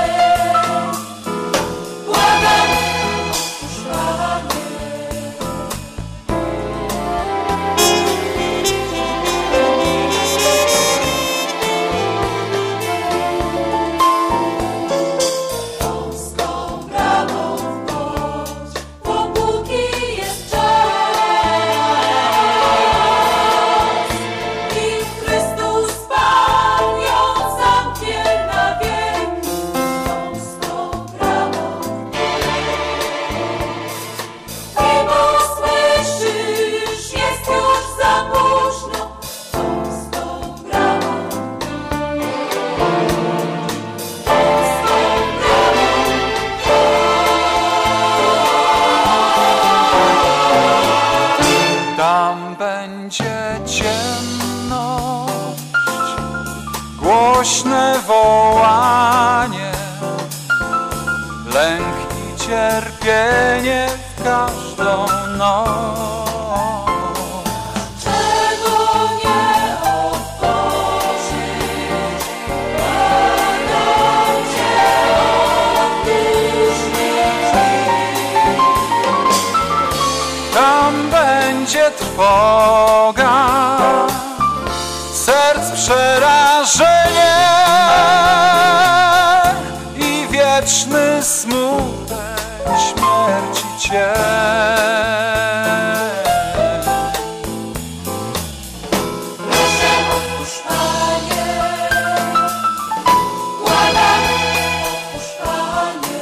Swe wołanie, lęk i cierpienie w każdą noc. Czego nie otworzyć, Panom Cię otwórz mi drzwi. Tam będzie trwoga, serc przerażenie i wieczny smutek śmierci cień. Proszę otwórz, Panie, błagam, otwórz, Panie.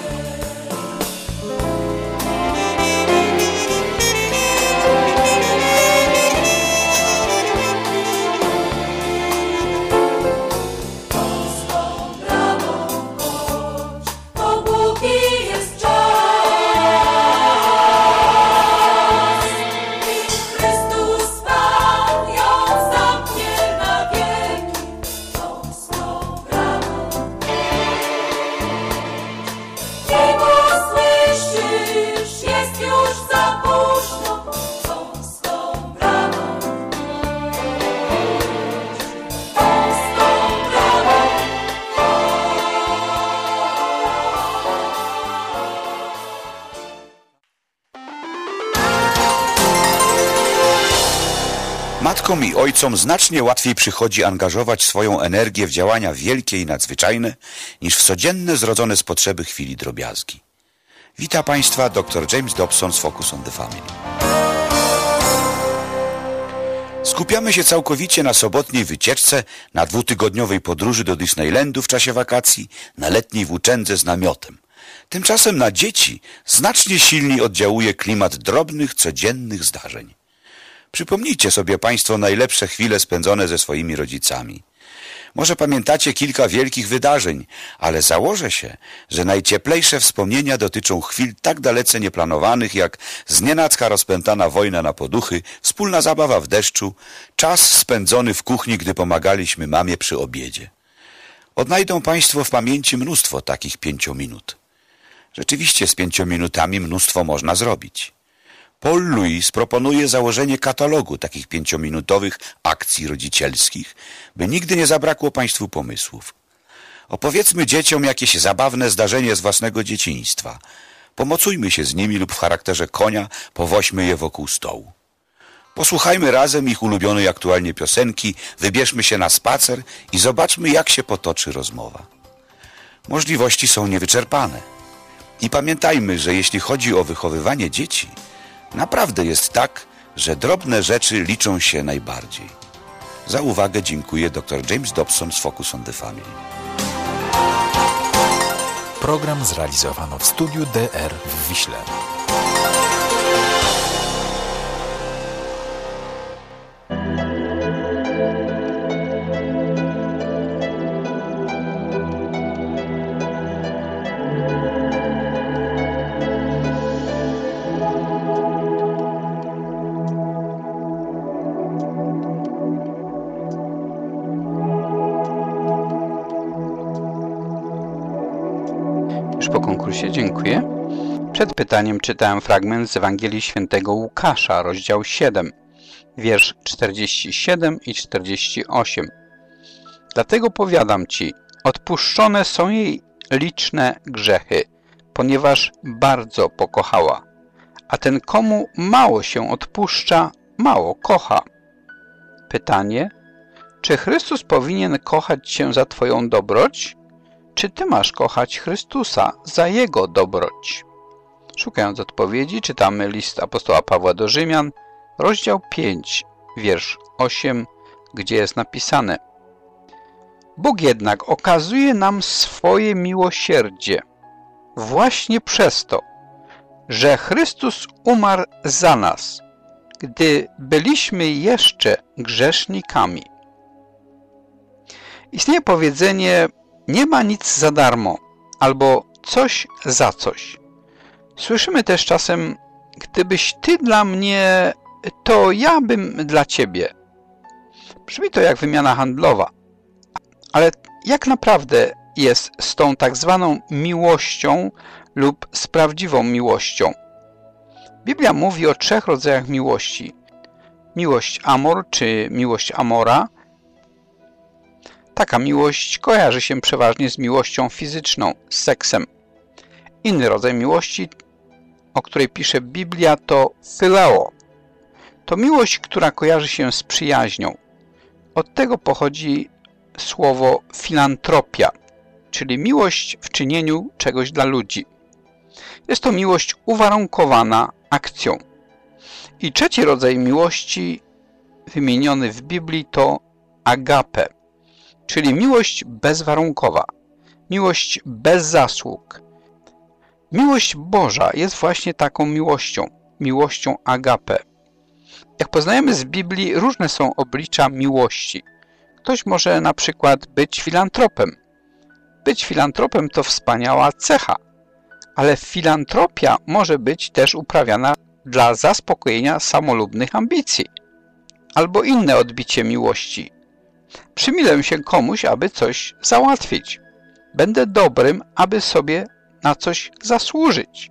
Tą bramą chodź, dopóki jest czas. I Chrystus Pan ją zamknie na wieki. Tą swą bramą. Ty usłyszysz, jest już za późno. Tą swą bramą. Tą swą bramą. Matkom i ojcom znacznie łatwiej przychodzi angażować swoją energię w działania wielkie i nadzwyczajne, niż w codzienne zrodzone z potrzeby chwili drobiazgi. Wita Państwa dr James Dobson z Focus on the Family. Skupiamy się całkowicie na sobotniej wycieczce, na 2-tygodniowej podróży do Disneylandu w czasie wakacji, na letniej włóczędze z namiotem. Tymczasem na dzieci znacznie silniej oddziałuje klimat drobnych, codziennych zdarzeń. Przypomnijcie sobie Państwo najlepsze chwile spędzone ze swoimi rodzicami. Może pamiętacie kilka wielkich wydarzeń, ale założę się, że najcieplejsze wspomnienia dotyczą chwil tak dalece nieplanowanych, jak znienacka rozpętana wojna na poduchy, wspólna zabawa w deszczu, czas spędzony w kuchni, gdy pomagaliśmy mamie przy obiedzie. Odnajdą Państwo w pamięci mnóstwo takich 5 minut. Rzeczywiście z 5 minutami mnóstwo można zrobić. Paul Lewis proponuje założenie katalogu takich 5-minutowych akcji rodzicielskich, by nigdy nie zabrakło Państwu pomysłów. Opowiedzmy dzieciom jakieś zabawne zdarzenie z własnego dzieciństwa. Pomocujmy się z nimi lub w charakterze konia powoźmy je wokół stołu. Posłuchajmy razem ich ulubionej aktualnie piosenki, wybierzmy się na spacer i zobaczmy, jak się potoczy rozmowa. Możliwości są niewyczerpane. I pamiętajmy, że jeśli chodzi o wychowywanie dzieci, naprawdę jest tak, że drobne rzeczy liczą się najbardziej. Za uwagę dziękuję dr James Dobson z Focus on the Family. Program zrealizowano w studiu DR w Wiśle. Po konkursie dziękuję. Przed pytaniem czytałem fragment z Ewangelii Świętego Łukasza, rozdział 7, wiersz 47 i 48. Dlatego powiadam Ci, odpuszczone są jej liczne grzechy, ponieważ bardzo pokochała. A ten, komu mało się odpuszcza, mało kocha. Pytanie: czy Chrystus powinien kochać Cię za Twoją dobroć? Czy Ty masz kochać Chrystusa za Jego dobroć? Szukając odpowiedzi, czytamy list apostoła Pawła do Rzymian, rozdział 5, wiersz 8, gdzie jest napisane: Bóg jednak okazuje nam swoje miłosierdzie właśnie przez to, że Chrystus umarł za nas, gdy byliśmy jeszcze grzesznikami. Istnieje powiedzenie: nie ma nic za darmo, albo coś za coś. Słyszymy też czasem: gdybyś Ty dla mnie, to ja bym dla Ciebie. Brzmi to jak wymiana handlowa. Ale jak naprawdę jest z tą tak zwaną miłością lub z prawdziwą miłością? Biblia mówi o 3 rodzajach miłości. Miłość amor czy miłość amora. Taka miłość kojarzy się przeważnie z miłością fizyczną, z seksem. Inny rodzaj miłości, o której pisze Biblia, to phileo. To miłość, która kojarzy się z przyjaźnią. Od tego pochodzi słowo filantropia, czyli miłość w czynieniu czegoś dla ludzi. Jest to miłość uwarunkowana akcją. I 3 rodzaj miłości wymieniony w Biblii to agape, czyli miłość bezwarunkowa, miłość bez zasług. Miłość Boża jest właśnie taką miłością agape. Jak poznajemy z Biblii, różne są oblicza miłości. Ktoś może na przykład być filantropem. Być filantropem to wspaniała cecha, ale filantropia może być też uprawiana dla zaspokojenia samolubnych ambicji albo inne odbicie miłości. Przymilę się komuś, aby coś załatwić. Będę dobrym, aby sobie na coś zasłużyć.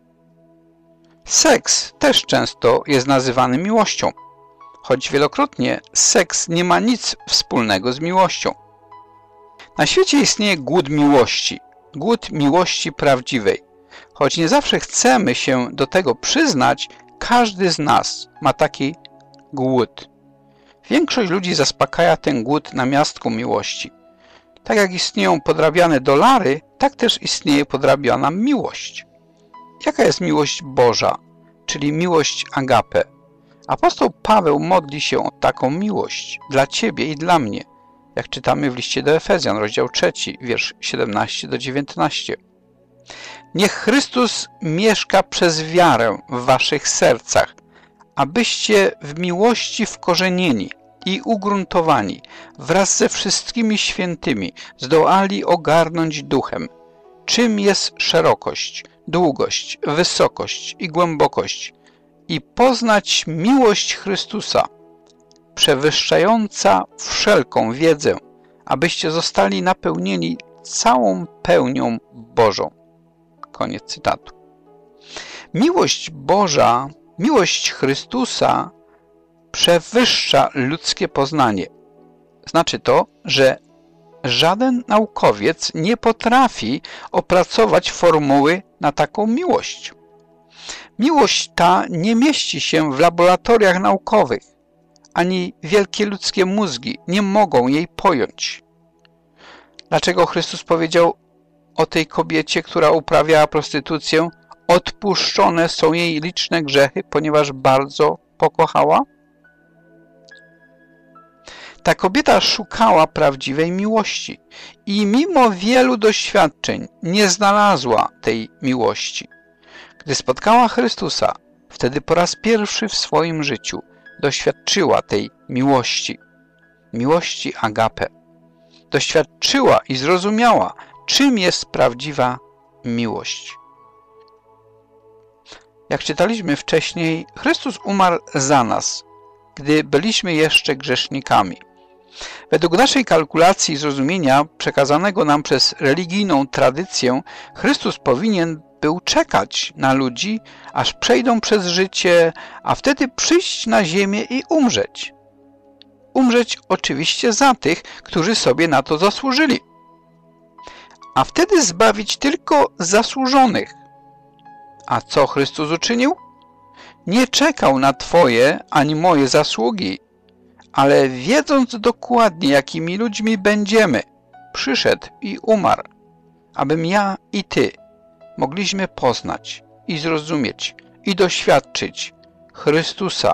Seks też często jest nazywany miłością, choć wielokrotnie seks nie ma nic wspólnego z miłością. Na świecie istnieje głód miłości prawdziwej. Choć nie zawsze chcemy się do tego przyznać, każdy z nas ma taki głód. Większość ludzi zaspokaja ten głód namiastką miłości. Tak jak istnieją podrabiane dolary, tak też istnieje podrabiana miłość. Jaka jest miłość Boża, czyli miłość agape? Apostoł Paweł modli się o taką miłość dla ciebie i dla mnie, jak czytamy w liście do Efezjan, rozdział 3, wiersz 17-19. Niech Chrystus mieszka przez wiarę w waszych sercach, abyście w miłości wkorzenieni i ugruntowani wraz ze wszystkimi świętymi zdołali ogarnąć duchem, czym jest szerokość, długość, wysokość i głębokość i poznać miłość Chrystusa, przewyższająca wszelką wiedzę, abyście zostali napełnieni całą pełnią Bożą. Koniec cytatu. Miłość Boża, miłość Chrystusa przewyższa ludzkie poznanie. Znaczy to, że żaden naukowiec nie potrafi opracować formuły na taką miłość. Miłość ta nie mieści się w laboratoriach naukowych, ani wielkie ludzkie mózgi nie mogą jej pojąć. Dlaczego Chrystus powiedział o tej kobiecie, która uprawiała prostytucję, odpuszczone są jej liczne grzechy, ponieważ bardzo pokochała? Ta kobieta szukała prawdziwej miłości i mimo wielu doświadczeń nie znalazła tej miłości. Gdy spotkała Chrystusa, wtedy po raz pierwszy w swoim życiu doświadczyła tej miłości agape. Doświadczyła i zrozumiała, czym jest prawdziwa miłość. Jak czytaliśmy wcześniej, Chrystus umarł za nas, gdy byliśmy jeszcze grzesznikami. Według naszej kalkulacji i zrozumienia przekazanego nam przez religijną tradycję, Chrystus powinien był czekać na ludzi, aż przejdą przez życie, a wtedy przyjść na ziemię i umrzeć. Umrzeć oczywiście za tych, którzy sobie na to zasłużyli. A wtedy zbawić tylko zasłużonych. A co Chrystus uczynił? Nie czekał na twoje ani moje zasługi, ale wiedząc dokładnie, jakimi ludźmi będziemy, przyszedł i umarł, abym ja i ty mogliśmy poznać i zrozumieć i doświadczyć Chrystusa.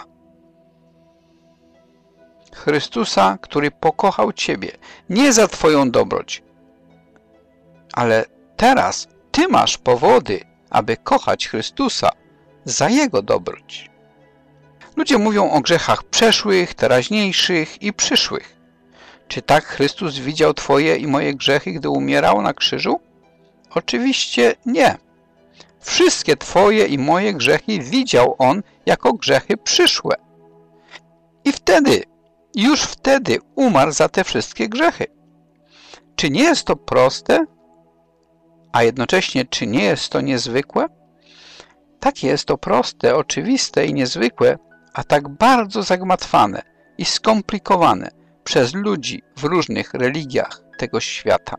Chrystusa, który pokochał ciebie nie za twoją dobroć, ale teraz ty masz powody, aby kochać Chrystusa za Jego dobroć. Ludzie mówią o grzechach przeszłych, teraźniejszych i przyszłych. Czy tak Chrystus widział twoje i moje grzechy, gdy umierał na krzyżu? Oczywiście nie. Wszystkie twoje i moje grzechy widział On jako grzechy przyszłe. I już wtedy umarł za te wszystkie grzechy. Czy nie jest to proste, a jednocześnie czy nie jest to niezwykłe? Tak, jest to proste, oczywiste i niezwykłe, a tak bardzo zagmatwane i skomplikowane przez ludzi w różnych religiach tego świata.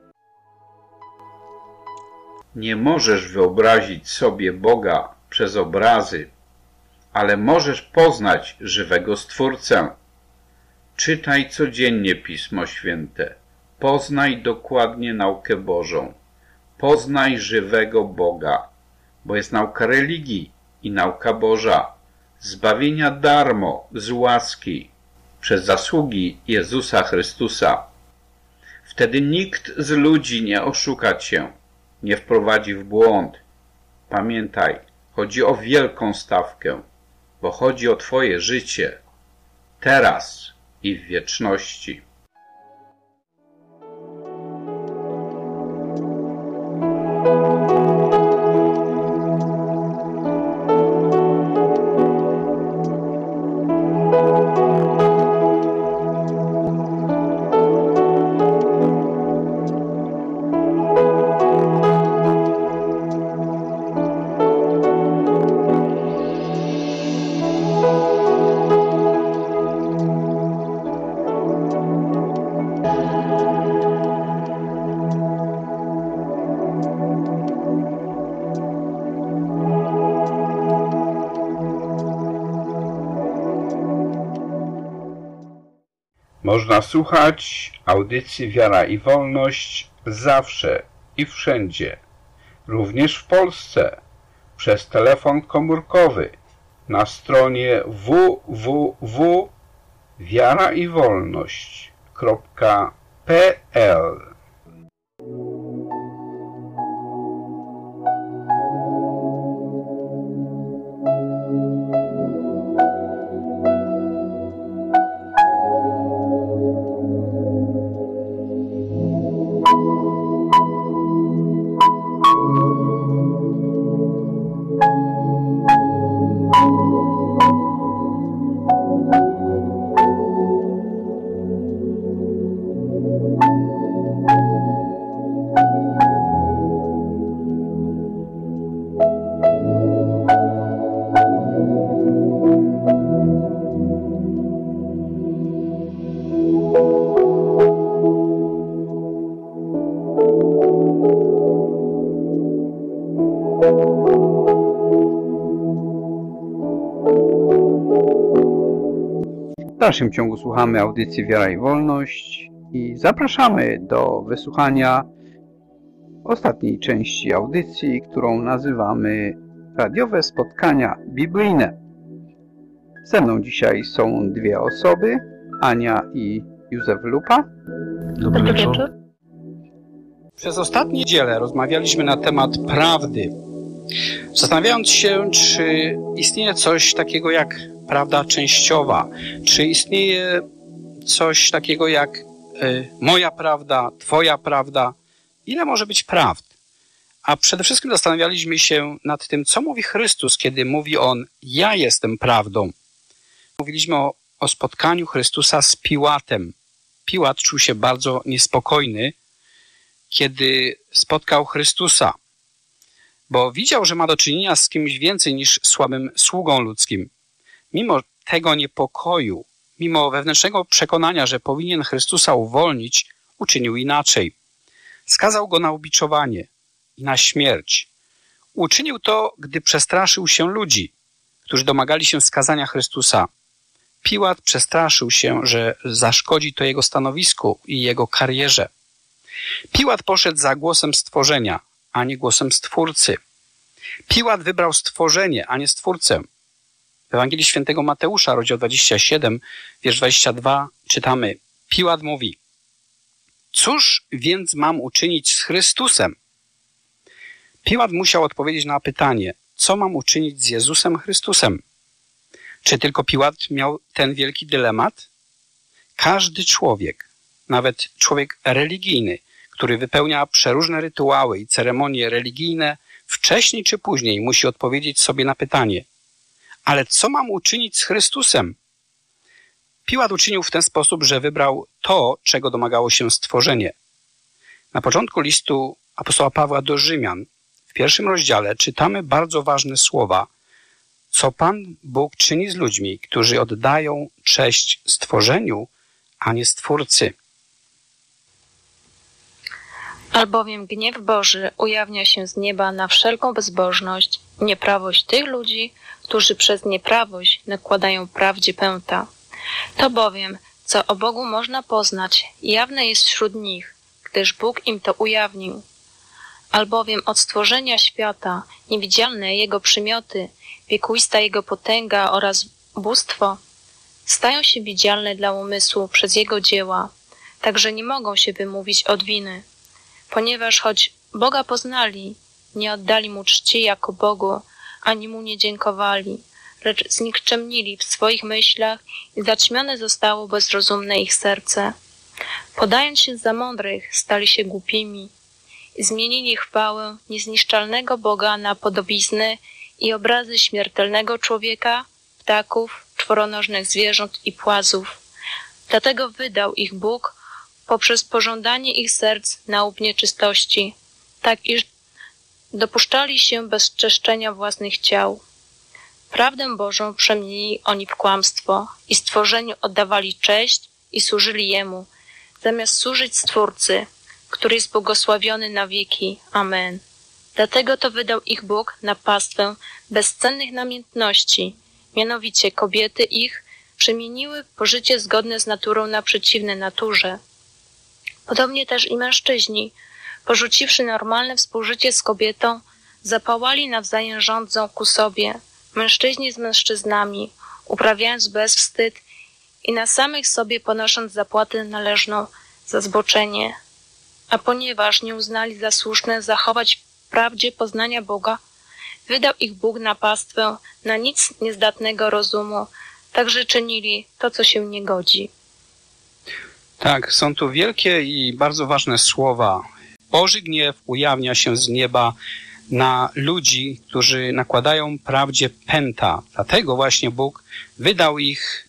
Nie możesz wyobrazić sobie Boga przez obrazy, ale możesz poznać żywego Stwórcę. Czytaj codziennie Pismo Święte. Poznaj dokładnie naukę Bożą. Poznaj żywego Boga, bo jest nauka religii i nauka Boża, zbawienia darmo, z łaski, przez zasługi Jezusa Chrystusa. Wtedy nikt z ludzi nie oszuka cię, nie wprowadzi w błąd. Pamiętaj, chodzi o wielką stawkę, bo chodzi o twoje życie, teraz i w wieczności. Można słuchać audycji Wiara i Wolność zawsze i wszędzie, również w Polsce, przez telefon komórkowy na stronie www.wiaraiwolność.pl. W dalszym ciągu słuchamy audycji Wiara i Wolność i zapraszamy do wysłuchania ostatniej części audycji, którą nazywamy Radiowe Spotkania Biblijne. Ze mną dzisiaj są dwie osoby, Ania i Józef Lupa. Dobry wieczór. Przez ostatnie niedzielę rozmawialiśmy na temat prawdy, zastanawiając się, czy istnieje coś takiego jak prawda częściowa, czy istnieje coś takiego jak moja prawda, twoja prawda, ile może być prawd. A przede wszystkim zastanawialiśmy się nad tym, co mówi Chrystus, kiedy mówi On, ja jestem prawdą. Mówiliśmy o spotkaniu Chrystusa z Piłatem. Piłat czuł się bardzo niespokojny, kiedy spotkał Chrystusa, bo widział, że ma do czynienia z kimś więcej niż słabym sługą ludzkim. Mimo tego niepokoju, mimo wewnętrznego przekonania, że powinien Chrystusa uwolnić, uczynił inaczej. Skazał go na ubiczowanie i na śmierć. Uczynił to, gdy przestraszył się ludzi, którzy domagali się skazania Chrystusa. Piłat przestraszył się, że zaszkodzi to jego stanowisku i jego karierze. Piłat poszedł za głosem stworzenia, a nie głosem Stwórcy. Piłat wybrał stworzenie, a nie Stwórcę. W Ewangelii Świętego Mateusza, rozdział 27, wiersz 22, czytamy: Piłat mówi: cóż więc mam uczynić z Chrystusem? Piłat musiał odpowiedzieć na pytanie, co mam uczynić z Jezusem Chrystusem? Czy tylko Piłat miał ten wielki dylemat? Każdy człowiek, nawet człowiek religijny, który wypełnia przeróżne rytuały i ceremonie religijne, wcześniej czy później musi odpowiedzieć sobie na pytanie: ale co mam uczynić z Chrystusem? Piłat uczynił w ten sposób, że wybrał to, czego domagało się stworzenie. Na początku listu apostoła Pawła do Rzymian, w 1 rozdziale, czytamy bardzo ważne słowa. Co Pan Bóg czyni z ludźmi, którzy oddają cześć stworzeniu, a nie Stwórcy. Albowiem gniew Boży ujawnia się z nieba na wszelką bezbożność i nieprawość tych ludzi, którzy przez nieprawość nakładają prawdzie pęta. To bowiem, co o Bogu można poznać, jawne jest wśród nich, gdyż Bóg im to ujawnił. Albowiem od stworzenia świata niewidzialne Jego przymioty, wiekuista Jego potęga oraz bóstwo stają się widzialne dla umysłu przez Jego dzieła, także nie mogą się wymówić od winy. Ponieważ choć Boga poznali, nie oddali Mu czci jako Bogu, ani Mu nie dziękowali, lecz znikczemnili w swoich myślach i zaćmione zostało bezrozumne ich serce. Podając się za mądrych, stali się głupimi i zmienili chwałę niezniszczalnego Boga na podobizny i obrazy śmiertelnego człowieka, ptaków, czworonożnych zwierząt i płazów. Dlatego wydał ich Bóg poprzez pożądanie ich serc na łup nieczystości, tak iż dopuszczali się bezczeszczenia własnych ciał. Prawdę Bożą przemienili oni w kłamstwo i stworzeniu oddawali cześć i służyli Jemu, zamiast służyć Stwórcy, który jest błogosławiony na wieki. Amen. Dlatego to wydał ich Bóg na pastwę bezcennych namiętności, mianowicie kobiety ich przemieniły pożycie zgodne z naturą na przeciwne naturze. Podobnie też i mężczyźni, porzuciwszy normalne współżycie z kobietą, zapałali nawzajem rządzą ku sobie, mężczyźni z mężczyznami, uprawiając bezwstyd i na samych sobie ponosząc zapłatę należną za zboczenie. A ponieważ nie uznali za słuszne zachować w prawdzie poznania Boga, wydał ich Bóg na pastwę na nic niezdatnego rozumu, także czynili to, co się nie godzi. Tak, są tu wielkie i bardzo ważne słowa. Boży gniew ujawnia się z nieba na ludzi, którzy nakładają prawdzie pęta. Dlatego właśnie Bóg wydał ich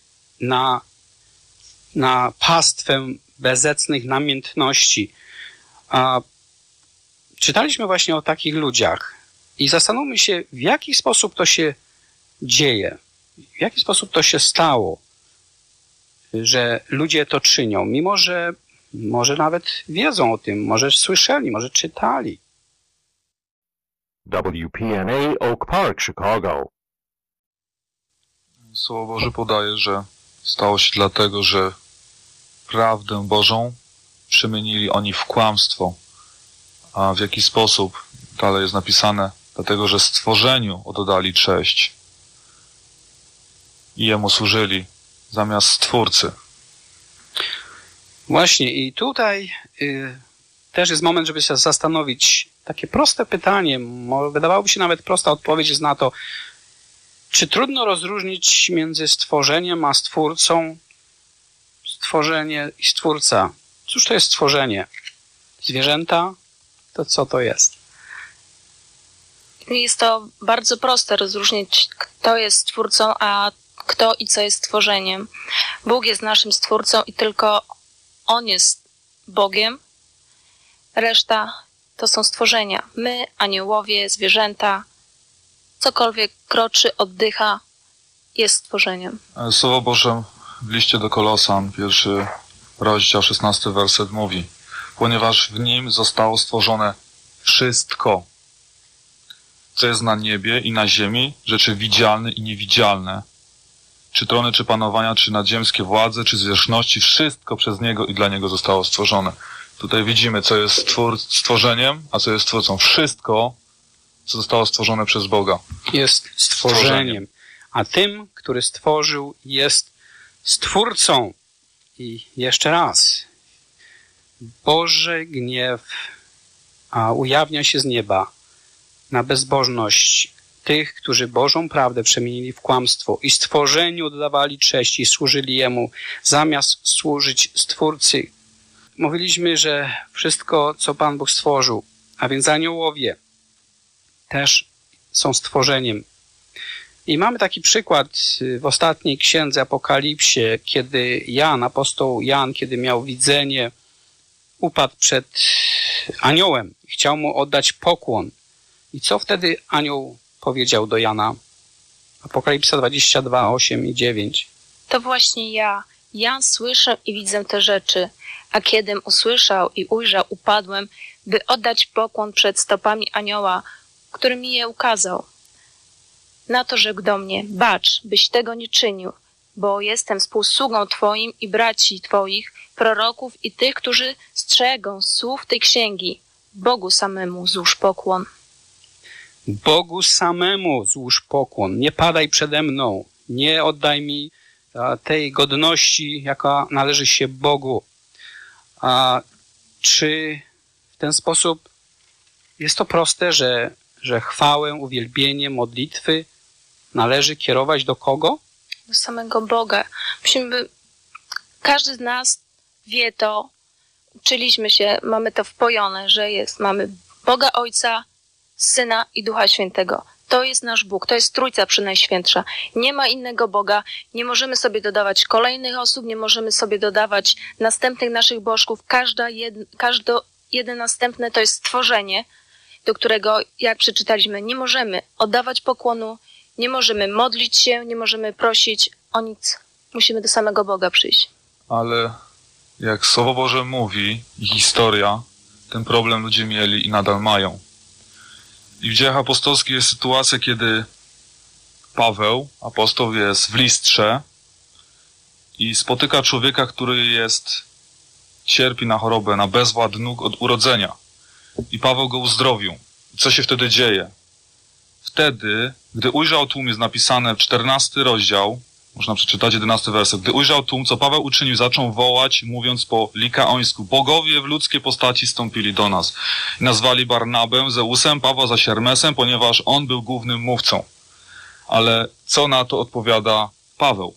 na pastwę bezecnych namiętności. Czytaliśmy właśnie o takich ludziach i zastanówmy się, w jaki sposób to się dzieje, w jaki sposób to się stało, że ludzie to czynią, mimo że może nawet wiedzą o tym, może słyszeli, może czytali. WPNA Oak Park, Chicago. Słowo Boże podaje, że stało się dlatego, że prawdę Bożą przemienili oni w kłamstwo. A w jaki sposób? Dalej jest napisane, dlatego, że stworzeniu oddali cześć i Jemu służyli zamiast Stwórcy. Właśnie i tutaj też jest moment, żeby się zastanowić. Takie proste pytanie, wydawałoby się nawet prosta odpowiedź jest na to, czy trudno rozróżnić między stworzeniem a Stwórcą? Stworzenie i Stwórca. Cóż to jest stworzenie? Zwierzęta? To co to jest? Jest to bardzo proste rozróżnić, kto jest Stwórcą, a kto i co jest stworzeniem. Bóg jest naszym Stwórcą i tylko On jest Bogiem. Reszta to są stworzenia. My, aniołowie, zwierzęta, cokolwiek kroczy, oddycha, jest stworzeniem. Słowo Boże w liście do Kolosan, 1 rozdział, 16 werset mówi: ponieważ w Nim zostało stworzone wszystko, co jest na niebie i na ziemi, rzeczy widzialne i niewidzialne, czy trony, czy panowania, czy nadziemskie władze, czy zwierzchności, wszystko przez Niego i dla Niego zostało stworzone. Tutaj widzimy, co jest stworzeniem, a co jest Twórcą. Wszystko, co zostało stworzone przez Boga, jest stworzeniem. A tym, który stworzył, jest Stwórcą. I jeszcze raz. Boży gniew ujawnia się z nieba na bezbożność tych, którzy Bożą prawdę przemienili w kłamstwo i stworzeniu oddawali cześć i służyli Jemu, zamiast służyć Stwórcy. Mówiliśmy, że wszystko, co Pan Bóg stworzył, a więc aniołowie, też są stworzeniem. I mamy taki przykład w ostatniej księdze Apokalipsie, kiedy apostoł Jan, kiedy miał widzenie, upadł przed aniołem. Chciał mu oddać pokłon. I co wtedy anioł powiedział do Jana? Apokalipsa 22, 8 i 9. To właśnie ja. Ja słyszę i widzę te rzeczy. A kiedym usłyszał i ujrzał, upadłem, by oddać pokłon przed stopami anioła, który mi je ukazał. Na to rzekł do mnie: bacz, byś tego nie czynił, bo jestem współsługą Twoim i braci Twoich, proroków i tych, którzy strzegą słów tej księgi. Bogu samemu złóż pokłon. Bogu samemu złóż pokłon. Nie padaj przede mną. Nie oddaj mi tej godności, jaka należy się Bogu. A czy w ten sposób jest to proste, że chwałę, uwielbienie, modlitwy należy kierować do kogo? Do samego Boga. Każdy z nas wie to, uczyliśmy się, mamy to wpojone, że mamy Boga Ojca, Syna i Ducha Świętego. To jest nasz Bóg, to jest Trójca Przenajświętsza. Nie ma innego Boga, nie możemy sobie dodawać kolejnych osób, nie możemy sobie dodawać następnych naszych bożków. Każde jeden następne to jest stworzenie, do którego, jak przeczytaliśmy, nie możemy oddawać pokłonu, nie możemy modlić się, nie możemy prosić o nic. Musimy do samego Boga przyjść. Ale jak Słowo Boże mówi i historia, ten problem ludzie mieli i nadal mają. I w Dziejach Apostolskich jest sytuacja, kiedy Paweł, apostoł, jest w Listrze i spotyka człowieka, który cierpi na chorobę, na bezwład nóg od urodzenia. I Paweł go uzdrowił. Co się wtedy dzieje? Wtedy, gdy ujrzał tłum, jest napisane 14 rozdział, można przeczytać 11 werset. Gdy ujrzał tłum, co Paweł uczynił, zaczął wołać, mówiąc po likaońsku: bogowie w ludzkiej postaci stąpili do nas. I nazwali Barnabę Zeusem, Pawła zaś Hermesem, ponieważ on był głównym mówcą. Ale co na to odpowiada Paweł?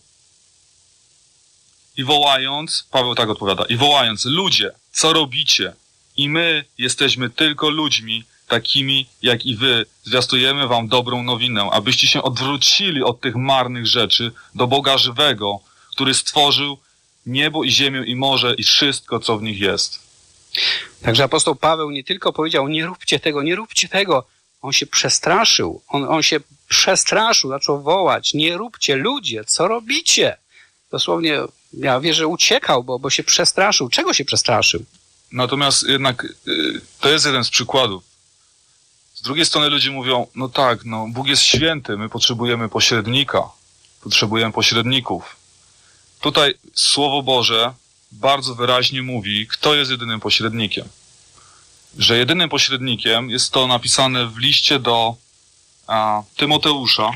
Paweł tak odpowiada: i wołając: ludzie, co robicie? I my jesteśmy tylko ludźmi, takimi jak i wy, zwiastujemy wam dobrą nowinę, abyście się odwrócili od tych marnych rzeczy do Boga żywego, który stworzył niebo i ziemię i morze i wszystko, co w nich jest. Także apostoł Paweł nie tylko powiedział: nie róbcie tego, nie róbcie tego. On się przestraszył. On się przestraszył, zaczął wołać: nie róbcie, ludzie, co robicie? Dosłownie, ja wierzę, że uciekał, bo się przestraszył. Czego się przestraszył? Natomiast jednak to jest jeden z przykładów. Z drugiej strony ludzie mówią: no tak, Bóg jest święty, my potrzebujemy pośrednika, potrzebujemy pośredników. Tutaj Słowo Boże bardzo wyraźnie mówi, kto jest jedynym pośrednikiem. Że jedynym pośrednikiem jest to napisane w liście do Tymoteusza.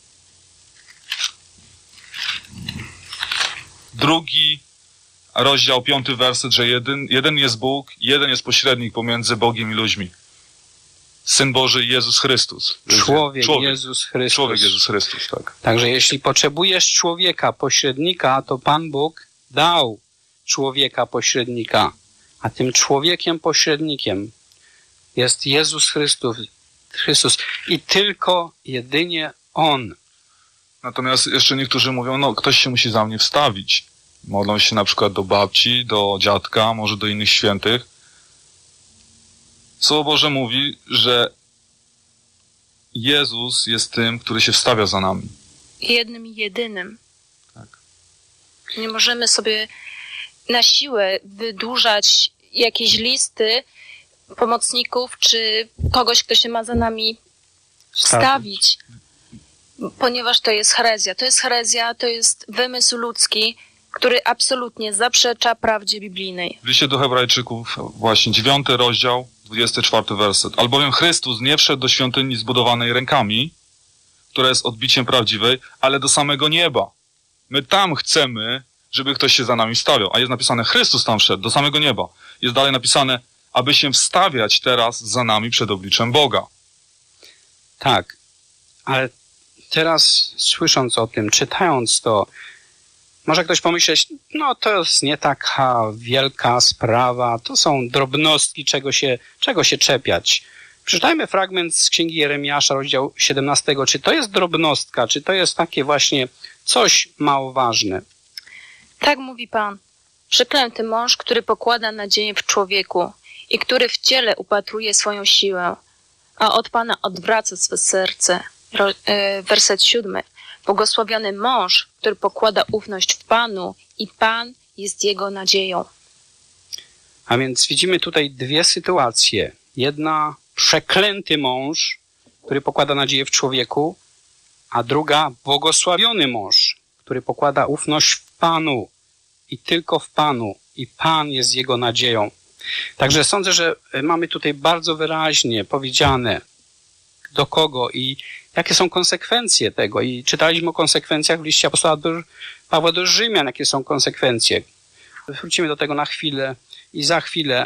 2 rozdział, 5 werset, że jeden jest Bóg, jeden jest pośrednik pomiędzy Bogiem i ludźmi. Syn Boży Jezus Chrystus. Człowiek Jezus Chrystus. Człowiek Jezus Chrystus, tak. Także jeśli potrzebujesz człowieka, pośrednika, to Pan Bóg dał człowieka pośrednika. A tym człowiekiem pośrednikiem jest Jezus Chrystus. I tylko jedynie On. Natomiast jeszcze niektórzy mówią: ktoś się musi za mnie wstawić. Modlą się na przykład do babci, do dziadka, może do innych świętych. Słowo Boże mówi, że Jezus jest tym, który się wstawia za nami. Jednym i jedynym. Tak. Nie możemy sobie na siłę wydłużać jakieś listy pomocników, czy kogoś, kto się ma za nami wstawić. Ponieważ to jest herezja. To jest herezja, to jest wymysł ludzki, który absolutnie zaprzecza prawdzie biblijnej. W liście do Hebrajczyków, właśnie 9 rozdział, 24 werset. Albowiem Chrystus nie wszedł do świątyni zbudowanej rękami, która jest odbiciem prawdziwej, ale do samego nieba. My tam chcemy, żeby ktoś się za nami wstawiał. A jest napisane: Chrystus tam wszedł, do samego nieba. Jest dalej napisane: aby się wstawiać teraz za nami przed obliczem Boga. Tak, ale teraz słysząc o tym, czytając to, może ktoś pomyśleć: to jest nie taka wielka sprawa, to są drobnostki, czego się czepiać. Przeczytajmy fragment z Księgi Jeremiasza, rozdział 17. Czy to jest drobnostka, czy to jest takie właśnie coś mało ważne? Tak mówi Pan: przeklęty mąż, który pokłada nadzieję w człowieku i który w ciele upatruje swoją siłę, a od Pana odwraca swe serce. Werset 7. Błogosławiony mąż, który pokłada ufność w Panu i Pan jest jego nadzieją. A więc widzimy tutaj dwie sytuacje. Jedna, przeklęty mąż, który pokłada nadzieję w człowieku, a druga, błogosławiony mąż, który pokłada ufność w Panu i tylko w Panu i Pan jest jego nadzieją. Także sądzę, że mamy tutaj bardzo wyraźnie powiedziane, do kogo i jakie są konsekwencje tego. I czytaliśmy o konsekwencjach w liście apostoła Pawła do Rzymian, jakie są konsekwencje. Wrócimy do tego na chwilę i za chwilę.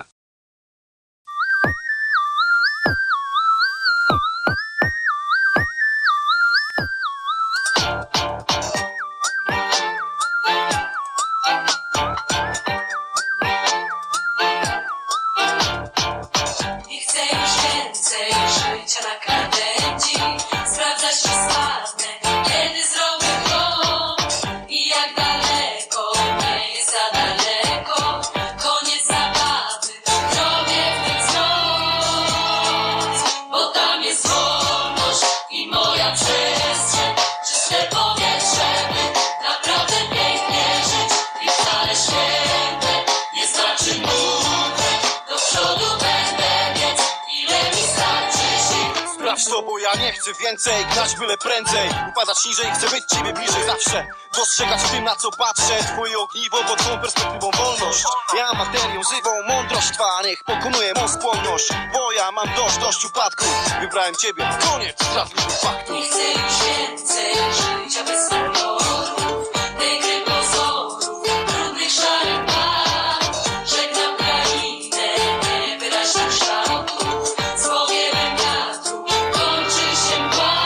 I chcę już więcej życia na krawędzi, sprawdzać czy spadnę, kiedy zrobię krok i jak daleko nie jest za daleko, koniec zabawy, robię w noc, bo tam jest wolność i moja przestrzeń, czyste powietrze, by naprawdę pięknie żyć i wcale święte nie znaczy nudne, do przodu będę biec, ile mi starczy sił. Sprawdź to, bo ja nie chcę więcej, grać byle prędzej, upadać niżej, chcę być ciebie bliżej zawsze, dostrzegać w tym, na co patrzę, twoje ogniwo, bo twą perspektywą wolność, ja materią żywą, mądrość twa, niech pokonuje mą skłonność, bo ja mam dość upadków, wybrałem ciebie, koniec trafnych faktów. Nie chcę już więcej życia bez kolorów, tej gry pozorów, trudnych szarych barw, żegnam krainę niewyraźnych kształtów, z powiewem wiatru kończy się mgła.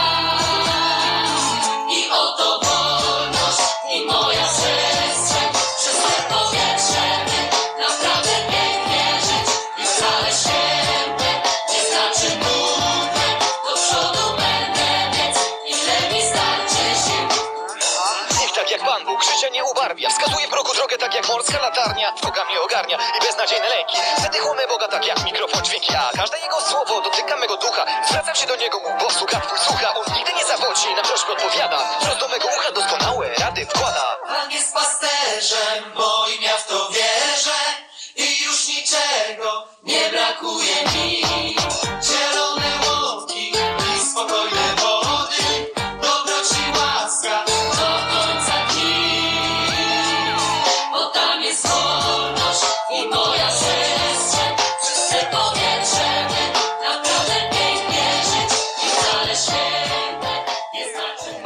I oto wolność i moja przestrzeń, przez te powietrze by naprawdę pięknie żyć i wcale święte nie znaczy nudne, do przodu będę biec, ile mi starczy sił. Niech tak jak Pan Bóg życia nie ubarwia, wskazuje wrogu drogę tak jak morska latarnia, droga mnie ogarnia i beznadziejne lęki, wtedy chłonę Boga tak jak mikrofon dźwięki, a każde Jego słowo dotyka mego ducha, zwracam się do Niego, mu bo słucha Twój słucha, On nigdy nie zawodzi, na prośbę odpowiada, wprost do mego ucha doskonałe rady wkłada. Pan jest pasterzem moim, ja w to wierzę i już niczego nie brakuje mi. Zielone łąki i spokojne wody, dobroć i łaska do końca dni. Bo tam jest wolność i moja przestrzeń, czyste powietrze, by naprawdę pięknie żyć i wcale święte nie znaczy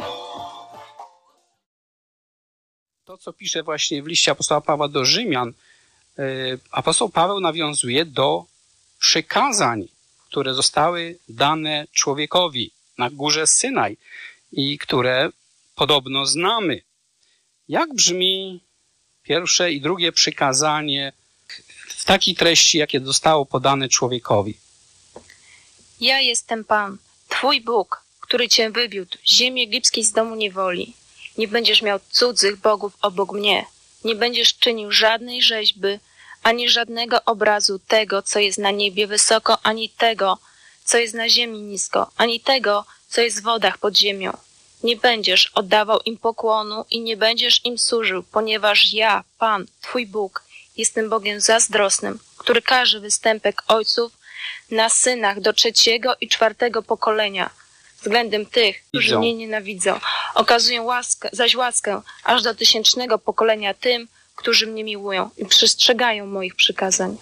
To, co pisze właśnie w liście apostoła Pawła do Rzymian, apostoł Paweł nawiązuje do przykazań, które zostały dane człowiekowi na górze Synaj i które podobno znamy. Jak brzmi pierwsze i drugie przykazanie w takiej treści, jakie zostało podane człowiekowi? Ja jestem Pan, Twój Bóg, który Cię wywiódł z ziemi egipskiej z domu niewoli. Nie będziesz miał cudzych bogów obok mnie. Nie będziesz czynił żadnej rzeźby, ani żadnego obrazu tego, co jest na niebie wysoko, ani tego, co jest na ziemi nisko, ani tego, co jest w wodach pod ziemią. Nie będziesz oddawał im pokłonu i nie będziesz im służył, ponieważ ja, Pan, Twój Bóg, jestem Bogiem zazdrosnym, który każe występek ojców na synach do 3. i 4. pokolenia, względem tych, którzy mnie nienawidzą. Okazuję zaś łaskę aż do 1000. pokolenia tym, którzy mnie miłują i przestrzegają moich przykazań.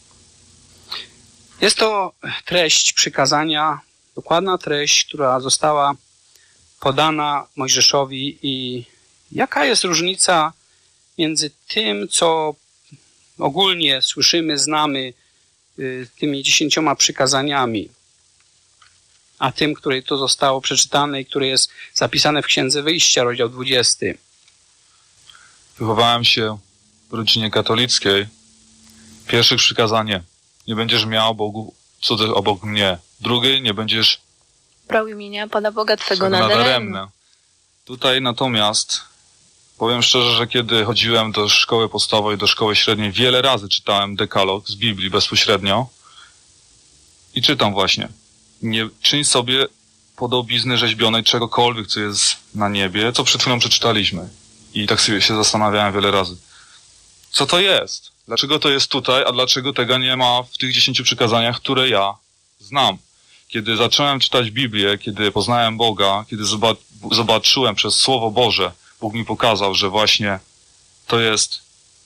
Jest to treść przykazania, dokładna treść, która została podana Mojżeszowi. I jaka jest różnica między tym, co ogólnie słyszymy, znamy, tymi 10 przykazaniami, a tym, które to zostało przeczytane i które jest zapisane w Księdze Wyjścia, rozdział 20. Wychowałem się w rodzinie katolickiej. Pierwsze przykazanie: nie będziesz miał bogów cudzych obok mnie. Drugie: nie będziesz brał imienia Pana Boga Twego nadaremne. Tutaj natomiast powiem szczerze, że kiedy chodziłem do szkoły podstawowej, do szkoły średniej, wiele razy czytałem dekalog z Biblii bezpośrednio I czytam właśnie. Nie czyń sobie podobizny rzeźbionej czegokolwiek, co jest na niebie, co przed chwilą przeczytaliśmy. I tak sobie się zastanawiałem wiele razy. Co to jest? Dlaczego to jest tutaj, a dlaczego tego nie ma w tych 10 przykazaniach, które ja znam? Kiedy zacząłem czytać Biblię, kiedy poznałem Boga, kiedy zobaczyłem przez Słowo Boże, Bóg mi pokazał, że właśnie to jest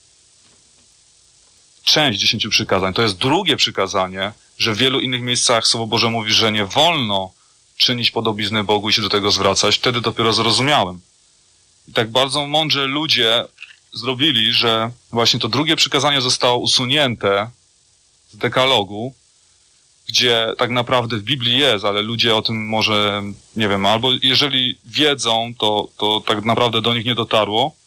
część 10 przykazań. To jest drugie przykazanie, że w wielu innych miejscach Słowo Boże mówi, że nie wolno czynić podobizny Bogu i się do tego zwracać. Wtedy dopiero zrozumiałem. I tak bardzo mądrze ludzie zrobili, że właśnie to drugie przykazanie zostało usunięte z dekalogu, gdzie tak naprawdę w Biblii jest, ale ludzie o tym może, nie wiem, albo jeżeli wiedzą, to tak naprawdę do nich nie dotarło.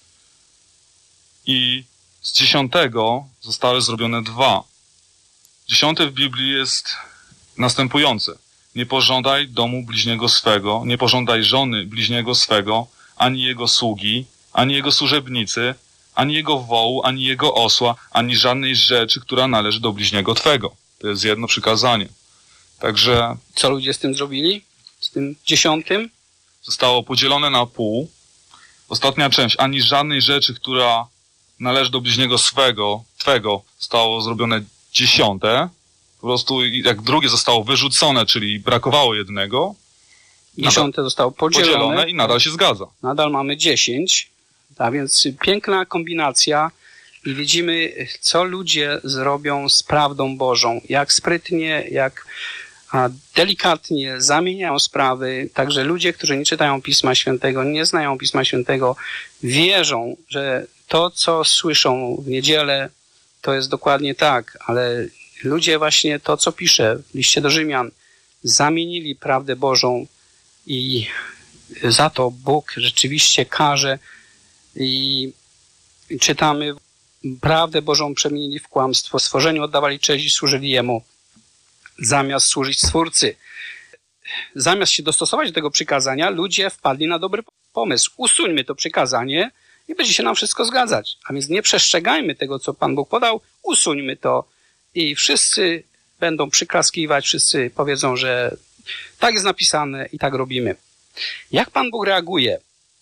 I z 10 zostały zrobione 2. 10 w Biblii jest następujące. Nie pożądaj domu bliźniego swego, nie pożądaj żony bliźniego swego, ani jego sługi, ani jego służebnicy, ani jego wołu, ani jego osła, ani żadnej rzeczy, która należy do bliźniego twego. To jest jedno przykazanie. Także... Co ludzie z tym zrobili? Z tym 10? Zostało podzielone na pół. Ostatnia część, ani żadnej rzeczy, która należy do bliźniego swego, twego, zostało zrobione 10. Po prostu jak drugie zostało wyrzucone, czyli brakowało jednego. 10 zostało podzielone i nadal się zgadza. Nadal mamy 10. A więc piękna kombinacja i widzimy, co ludzie zrobią z prawdą Bożą. Jak sprytnie, jak delikatnie zamieniają sprawy. Także ludzie, którzy nie czytają Pisma Świętego, nie znają Pisma Świętego, wierzą, że to, co słyszą w niedzielę, to jest dokładnie tak, ale ludzie właśnie to, co pisze w liście do Rzymian, zamienili prawdę Bożą i za to Bóg rzeczywiście karze i czytamy, prawdę Bożą przemienili w kłamstwo, stworzeniu oddawali cześć i służyli Jemu, zamiast służyć Stwórcy. Zamiast się dostosować do tego przykazania, ludzie wpadli na dobry pomysł. Usuńmy to przykazanie i będzie się nam wszystko zgadzać. A więc nie przestrzegajmy tego, co Pan Bóg podał, usuńmy to i wszyscy będą przyklaskiwać, wszyscy powiedzą, że tak jest napisane i tak robimy. Jak Pan Bóg reaguje?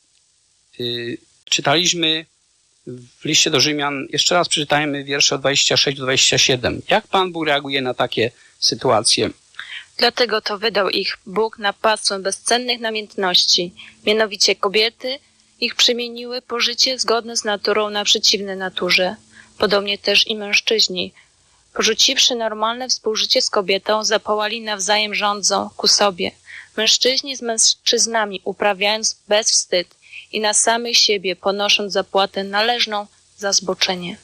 Czytaliśmy w liście do Rzymian, jeszcze raz przeczytajmy wiersze od 26 do 27. Jak Pan Bóg reaguje na takie sytuacje? Dlatego to wydał ich Bóg na pastwę bezcennych namiętności. Mianowicie kobiety ich przemieniły pożycie zgodne z naturą na przeciwne naturze. Podobnie też i mężczyźni. Porzuciwszy normalne współżycie z kobietą, zapołali nawzajem rządzą ku sobie. Mężczyźni z mężczyznami uprawiając bezwstyd i na samych siebie ponosząc zapłatę należną za zboczenie.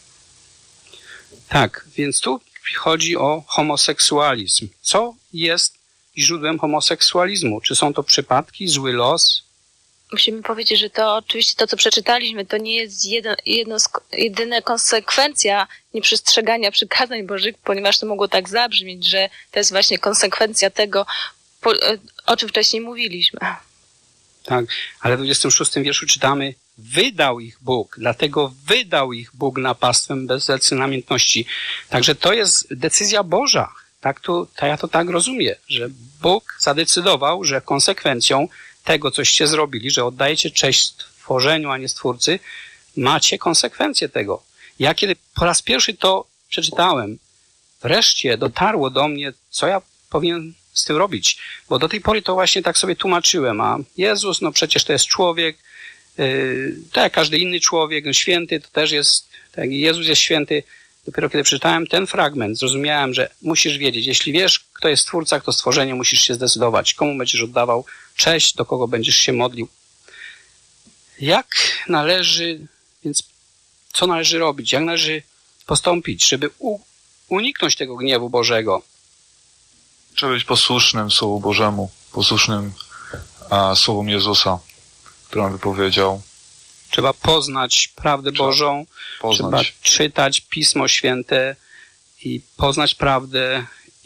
Tak, więc tu chodzi o homoseksualizm. Co jest źródłem homoseksualizmu? Czy są to przypadki, zły los? Musimy powiedzieć, że to oczywiście to, co przeczytaliśmy, to nie jest jedyna konsekwencja nieprzestrzegania przykazań Bożych, ponieważ to mogło tak zabrzmieć, że to jest właśnie konsekwencja tego, o czym wcześniej mówiliśmy. Tak, ale w 26 wierszu czytamy, wydał ich Bóg, dlatego wydał ich Bóg na pastwę bezcennych namiętności. Także to jest decyzja Boża. Ja to tak rozumiem, że Bóg zadecydował, że konsekwencją tego, coście zrobili, że oddajecie cześć stworzeniu, a nie Stwórcy, macie konsekwencje tego. Ja kiedy po raz pierwszy to przeczytałem, wreszcie dotarło do mnie, co ja powinien z tym robić. Bo do tej pory to właśnie tak sobie tłumaczyłem, a Jezus, no przecież to jest człowiek, tak jak każdy inny człowiek, święty to też jest, tak jak Jezus jest święty. Dopiero kiedy przeczytałem ten fragment, zrozumiałem, że musisz wiedzieć, jeśli wiesz, kto jest Stwórca, kto stworzenie, musisz się zdecydować, komu będziesz oddawał cześć, do kogo będziesz się modlił. Jak należy, więc co należy robić? Jak należy postąpić, żeby uniknąć tego gniewu Bożego? Trzeba być posłusznym Słowu Bożemu, posłusznym Słowom Jezusa, które on wypowiedział. Trzeba poznać prawdę Bożą, trzeba czytać Pismo Święte i poznać prawdę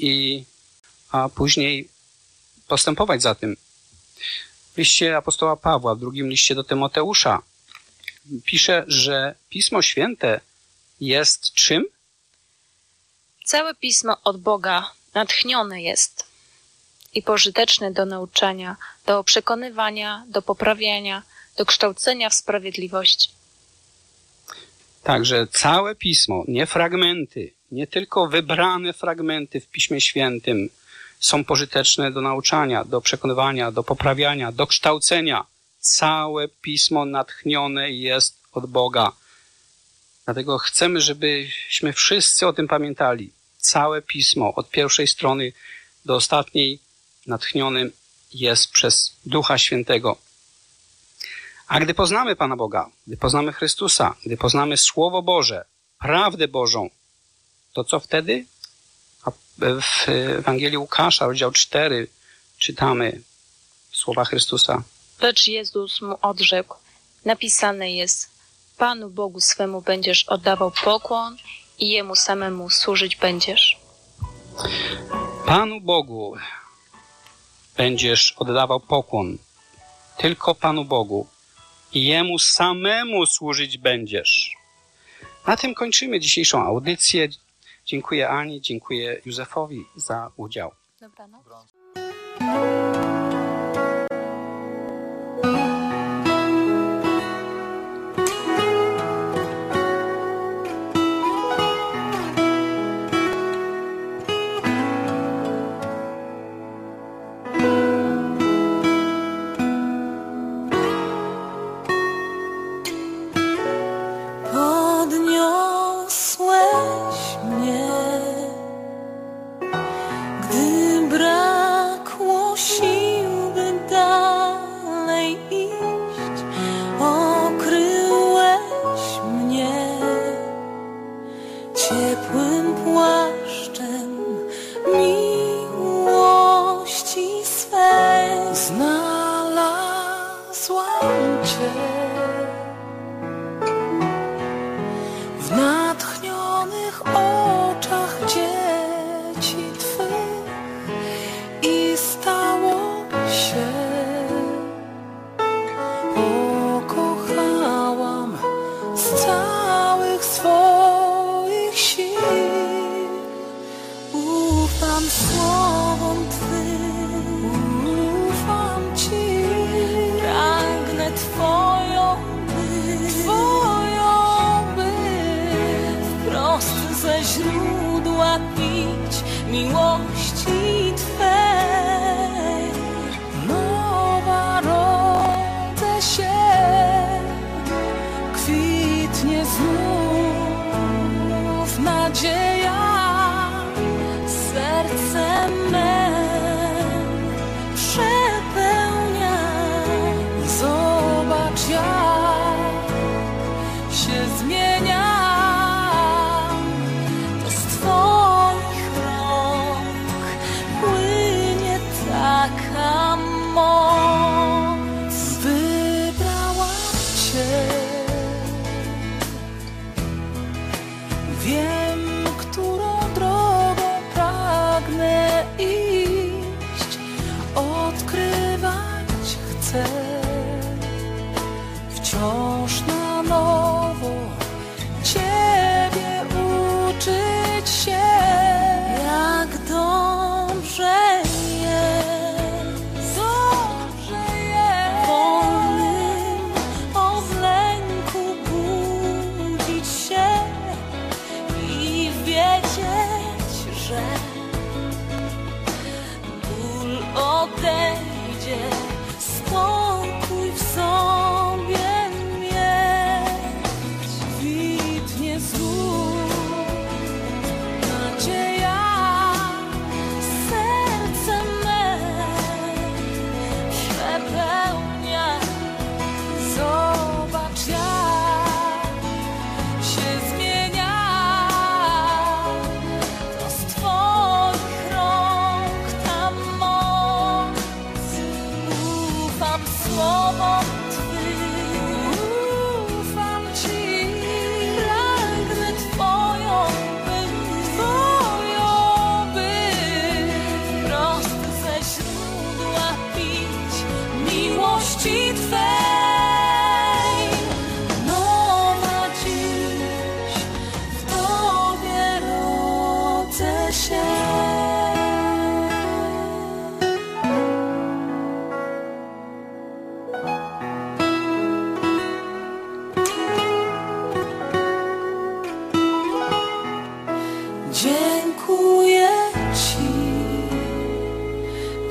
a później postępować za tym. W liście apostoła Pawła, w drugim liście do Tymoteusza pisze, że Pismo Święte jest czym? Całe Pismo od Boga natchnione jest i pożyteczne do nauczania, do przekonywania, do poprawiania, do kształcenia w sprawiedliwości. Także całe Pismo, nie fragmenty, nie tylko wybrane fragmenty w Piśmie Świętym są pożyteczne do nauczania, do przekonywania, do poprawiania, do kształcenia. Całe Pismo natchnione jest od Boga. Dlatego chcemy, żebyśmy wszyscy o tym pamiętali. Całe Pismo, od pierwszej strony do ostatniej, natchnione jest przez Ducha Świętego. A gdy poznamy Pana Boga, gdy poznamy Chrystusa, gdy poznamy Słowo Boże, prawdę Bożą, to co wtedy? W Ewangelii Łukasza, rozdział 4, czytamy słowa Chrystusa. Lecz Jezus mu odrzekł, napisane jest, Panu Bogu swemu będziesz oddawał pokłon i Jemu samemu służyć będziesz. Panu Bogu będziesz oddawał pokłon, tylko Panu Bogu i Jemu samemu służyć będziesz. Na tym kończymy dzisiejszą audycję. Dziękuję Ani, dziękuję Józefowi za udział. Dobranoc. Podniosłeś mnie, gdy brakło sił, by dalej iść. Okryłeś mnie ciepłym płaszczem miłości swej. Znalazłam Cię w natchnionych oczach dzieci Twych i stało się. Pokochałam z całych swoich sił. Ufam słowom Twym, ufam Ci. Pragnę Twoją wprost ze źródła pić miłości Twej. Nowa rodzę się, kwitnie znów nadzieja, serce me przepełnia. Zobacz, jak się zmienia. To z Twoich rąk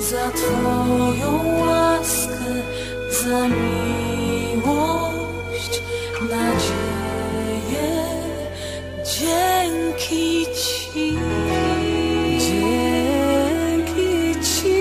za Twoją łaskę, za miłość, nadzieję. Dzięki Ci, dzięki Ci.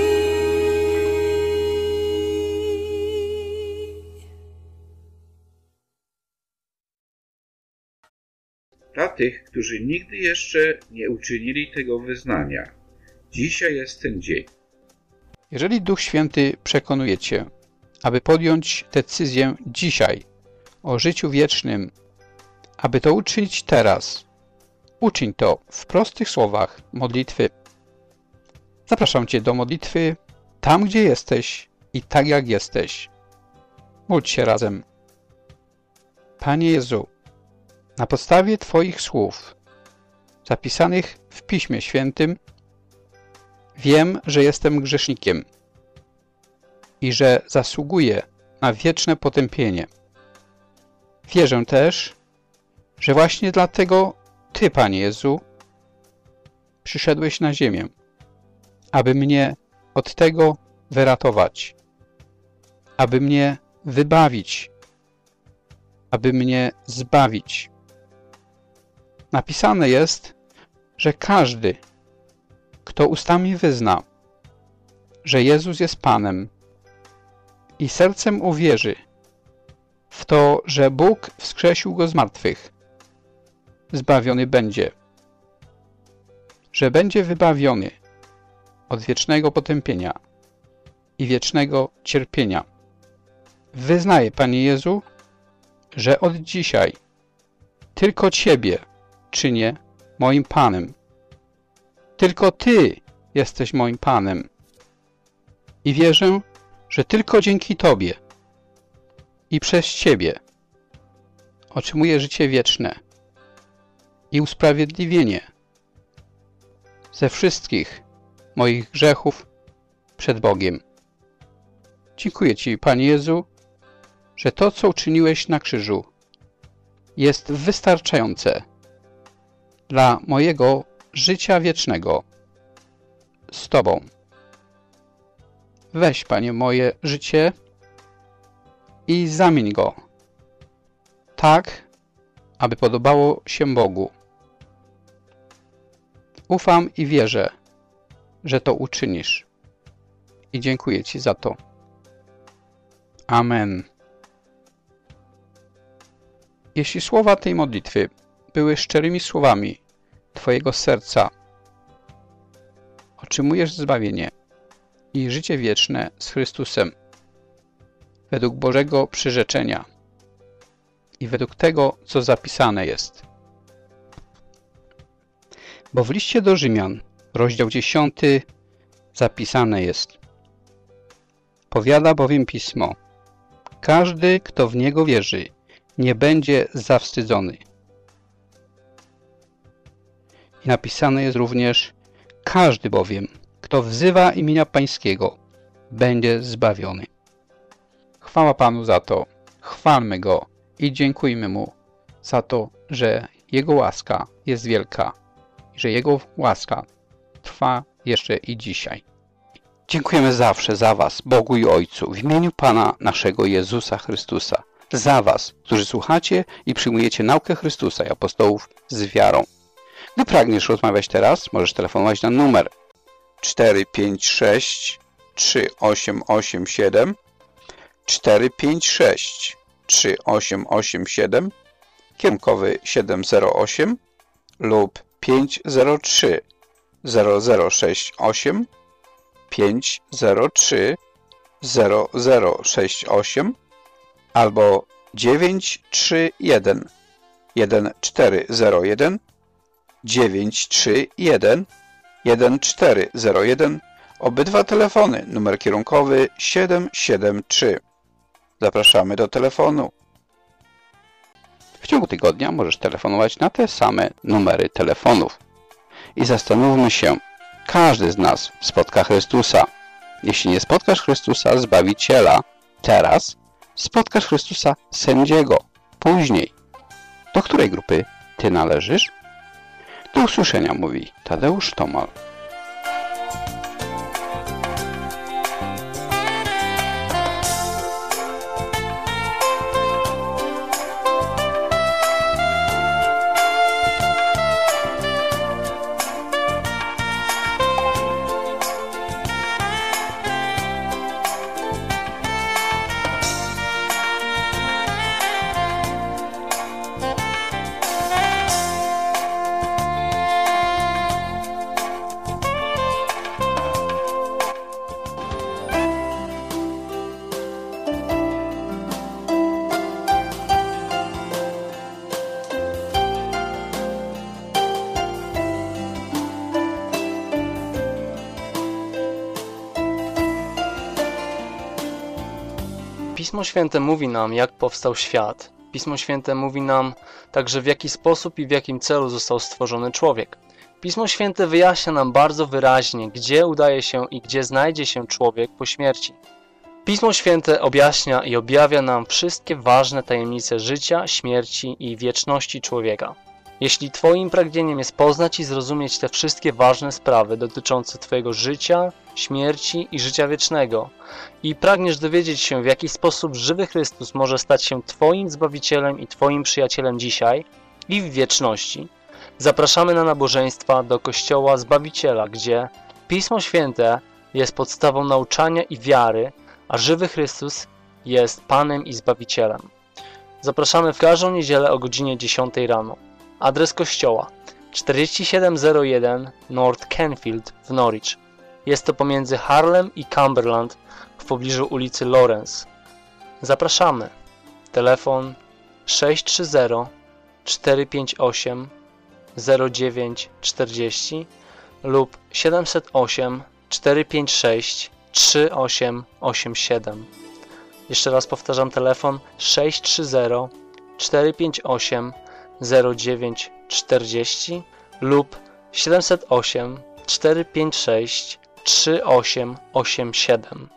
Dla tych, którzy nigdy jeszcze nie uczynili tego wyznania, dzisiaj jest ten dzień. Jeżeli Duch Święty przekonuje Cię, aby podjąć decyzję dzisiaj o życiu wiecznym, aby to uczynić teraz, uczyń to w prostych słowach modlitwy. Zapraszam Cię do modlitwy tam, gdzie jesteś i tak jak jesteś. Módl się razem. Panie Jezu, na podstawie Twoich słów, zapisanych w Piśmie Świętym, wiem, że jestem grzesznikiem i że zasługuję na wieczne potępienie. Wierzę też, że właśnie dlatego Ty, Panie Jezu, przyszedłeś na ziemię, aby mnie od tego wyratować, aby mnie wybawić, aby mnie zbawić. Napisane jest, że każdy, kto ustami wyzna, że Jezus jest Panem i sercem uwierzy w to, że Bóg wskrzesił Go z martwych, zbawiony będzie, że będzie wybawiony od wiecznego potępienia i wiecznego cierpienia. Wyznaję, Panie Jezu, że od dzisiaj tylko Ciebie czynię moim Panem. Tylko Ty jesteś moim Panem. I wierzę, że tylko dzięki Tobie i przez Ciebie otrzymuję życie wieczne i usprawiedliwienie ze wszystkich moich grzechów przed Bogiem. Dziękuję Ci, Panie Jezu, że to, co uczyniłeś na krzyżu, jest wystarczające dla mojego życia wiecznego z Tobą. Weź, Panie, moje życie i zamień go tak, aby podobało się Bogu. Ufam i wierzę, że to uczynisz. I dziękuję Ci za to. Amen. Jeśli słowa tej modlitwy były szczerymi słowami Twojego serca, otrzymujesz zbawienie i życie wieczne z Chrystusem według Bożego przyrzeczenia i według tego, co zapisane jest. Bo w liście do Rzymian, rozdział 10, zapisane jest: powiada bowiem Pismo, każdy, kto w Niego wierzy, nie będzie zawstydzony. I napisane jest również: każdy bowiem, kto wzywa imienia Pańskiego, będzie zbawiony. Chwała Panu za to, chwalmy Go i dziękujmy Mu za to, że Jego łaska jest wielka i że Jego łaska trwa jeszcze i dzisiaj. Dziękujemy zawsze za Was, Bogu i Ojcu, w imieniu Pana naszego Jezusa Chrystusa, za Was, którzy słuchacie i przyjmujecie naukę Chrystusa i apostołów z wiarą. Gdy pragniesz rozmawiać teraz, możesz telefonować na numer 456 3887 456 3887 kierunkowy 708 lub 503 0068 503 0068 albo 931 1401 931 1401. Obydwa telefony, numer kierunkowy 773. Zapraszamy do telefonu. W ciągu tygodnia możesz telefonować na te same numery telefonów. I zastanówmy się, każdy z nas spotka Chrystusa. Jeśli nie spotkasz Chrystusa, Zbawiciela, teraz spotkasz Chrystusa, Sędziego, później. Do której grupy Ty należysz? Do usłyszenia, mówi Tadeusz Tomal. Pismo Święte mówi nam, jak powstał świat. Pismo Święte mówi nam także, w jaki sposób i w jakim celu został stworzony człowiek. Pismo Święte wyjaśnia nam bardzo wyraźnie, gdzie udaje się i gdzie znajdzie się człowiek po śmierci. Pismo Święte objaśnia i objawia nam wszystkie ważne tajemnice życia, śmierci i wieczności człowieka. Jeśli Twoim pragnieniem jest poznać i zrozumieć te wszystkie ważne sprawy dotyczące Twojego życia, śmierci i życia wiecznego i pragniesz dowiedzieć się, w jaki sposób żywy Chrystus może stać się Twoim Zbawicielem i Twoim przyjacielem dzisiaj i w wieczności, zapraszamy na nabożeństwa do Kościoła Zbawiciela, gdzie Pismo Święte jest podstawą nauczania i wiary, a żywy Chrystus jest Panem i Zbawicielem. Zapraszamy w każdą niedzielę o godzinie 10 rano. Adres kościoła 4701 North Canfield w Norwich. Jest to pomiędzy Harlem i Cumberland w pobliżu ulicy Lawrence. Zapraszamy. Telefon 630 458 0940 lub 708 456 3887. Jeszcze raz powtarzam, telefon 630 458 0940 lub 708 456 3887.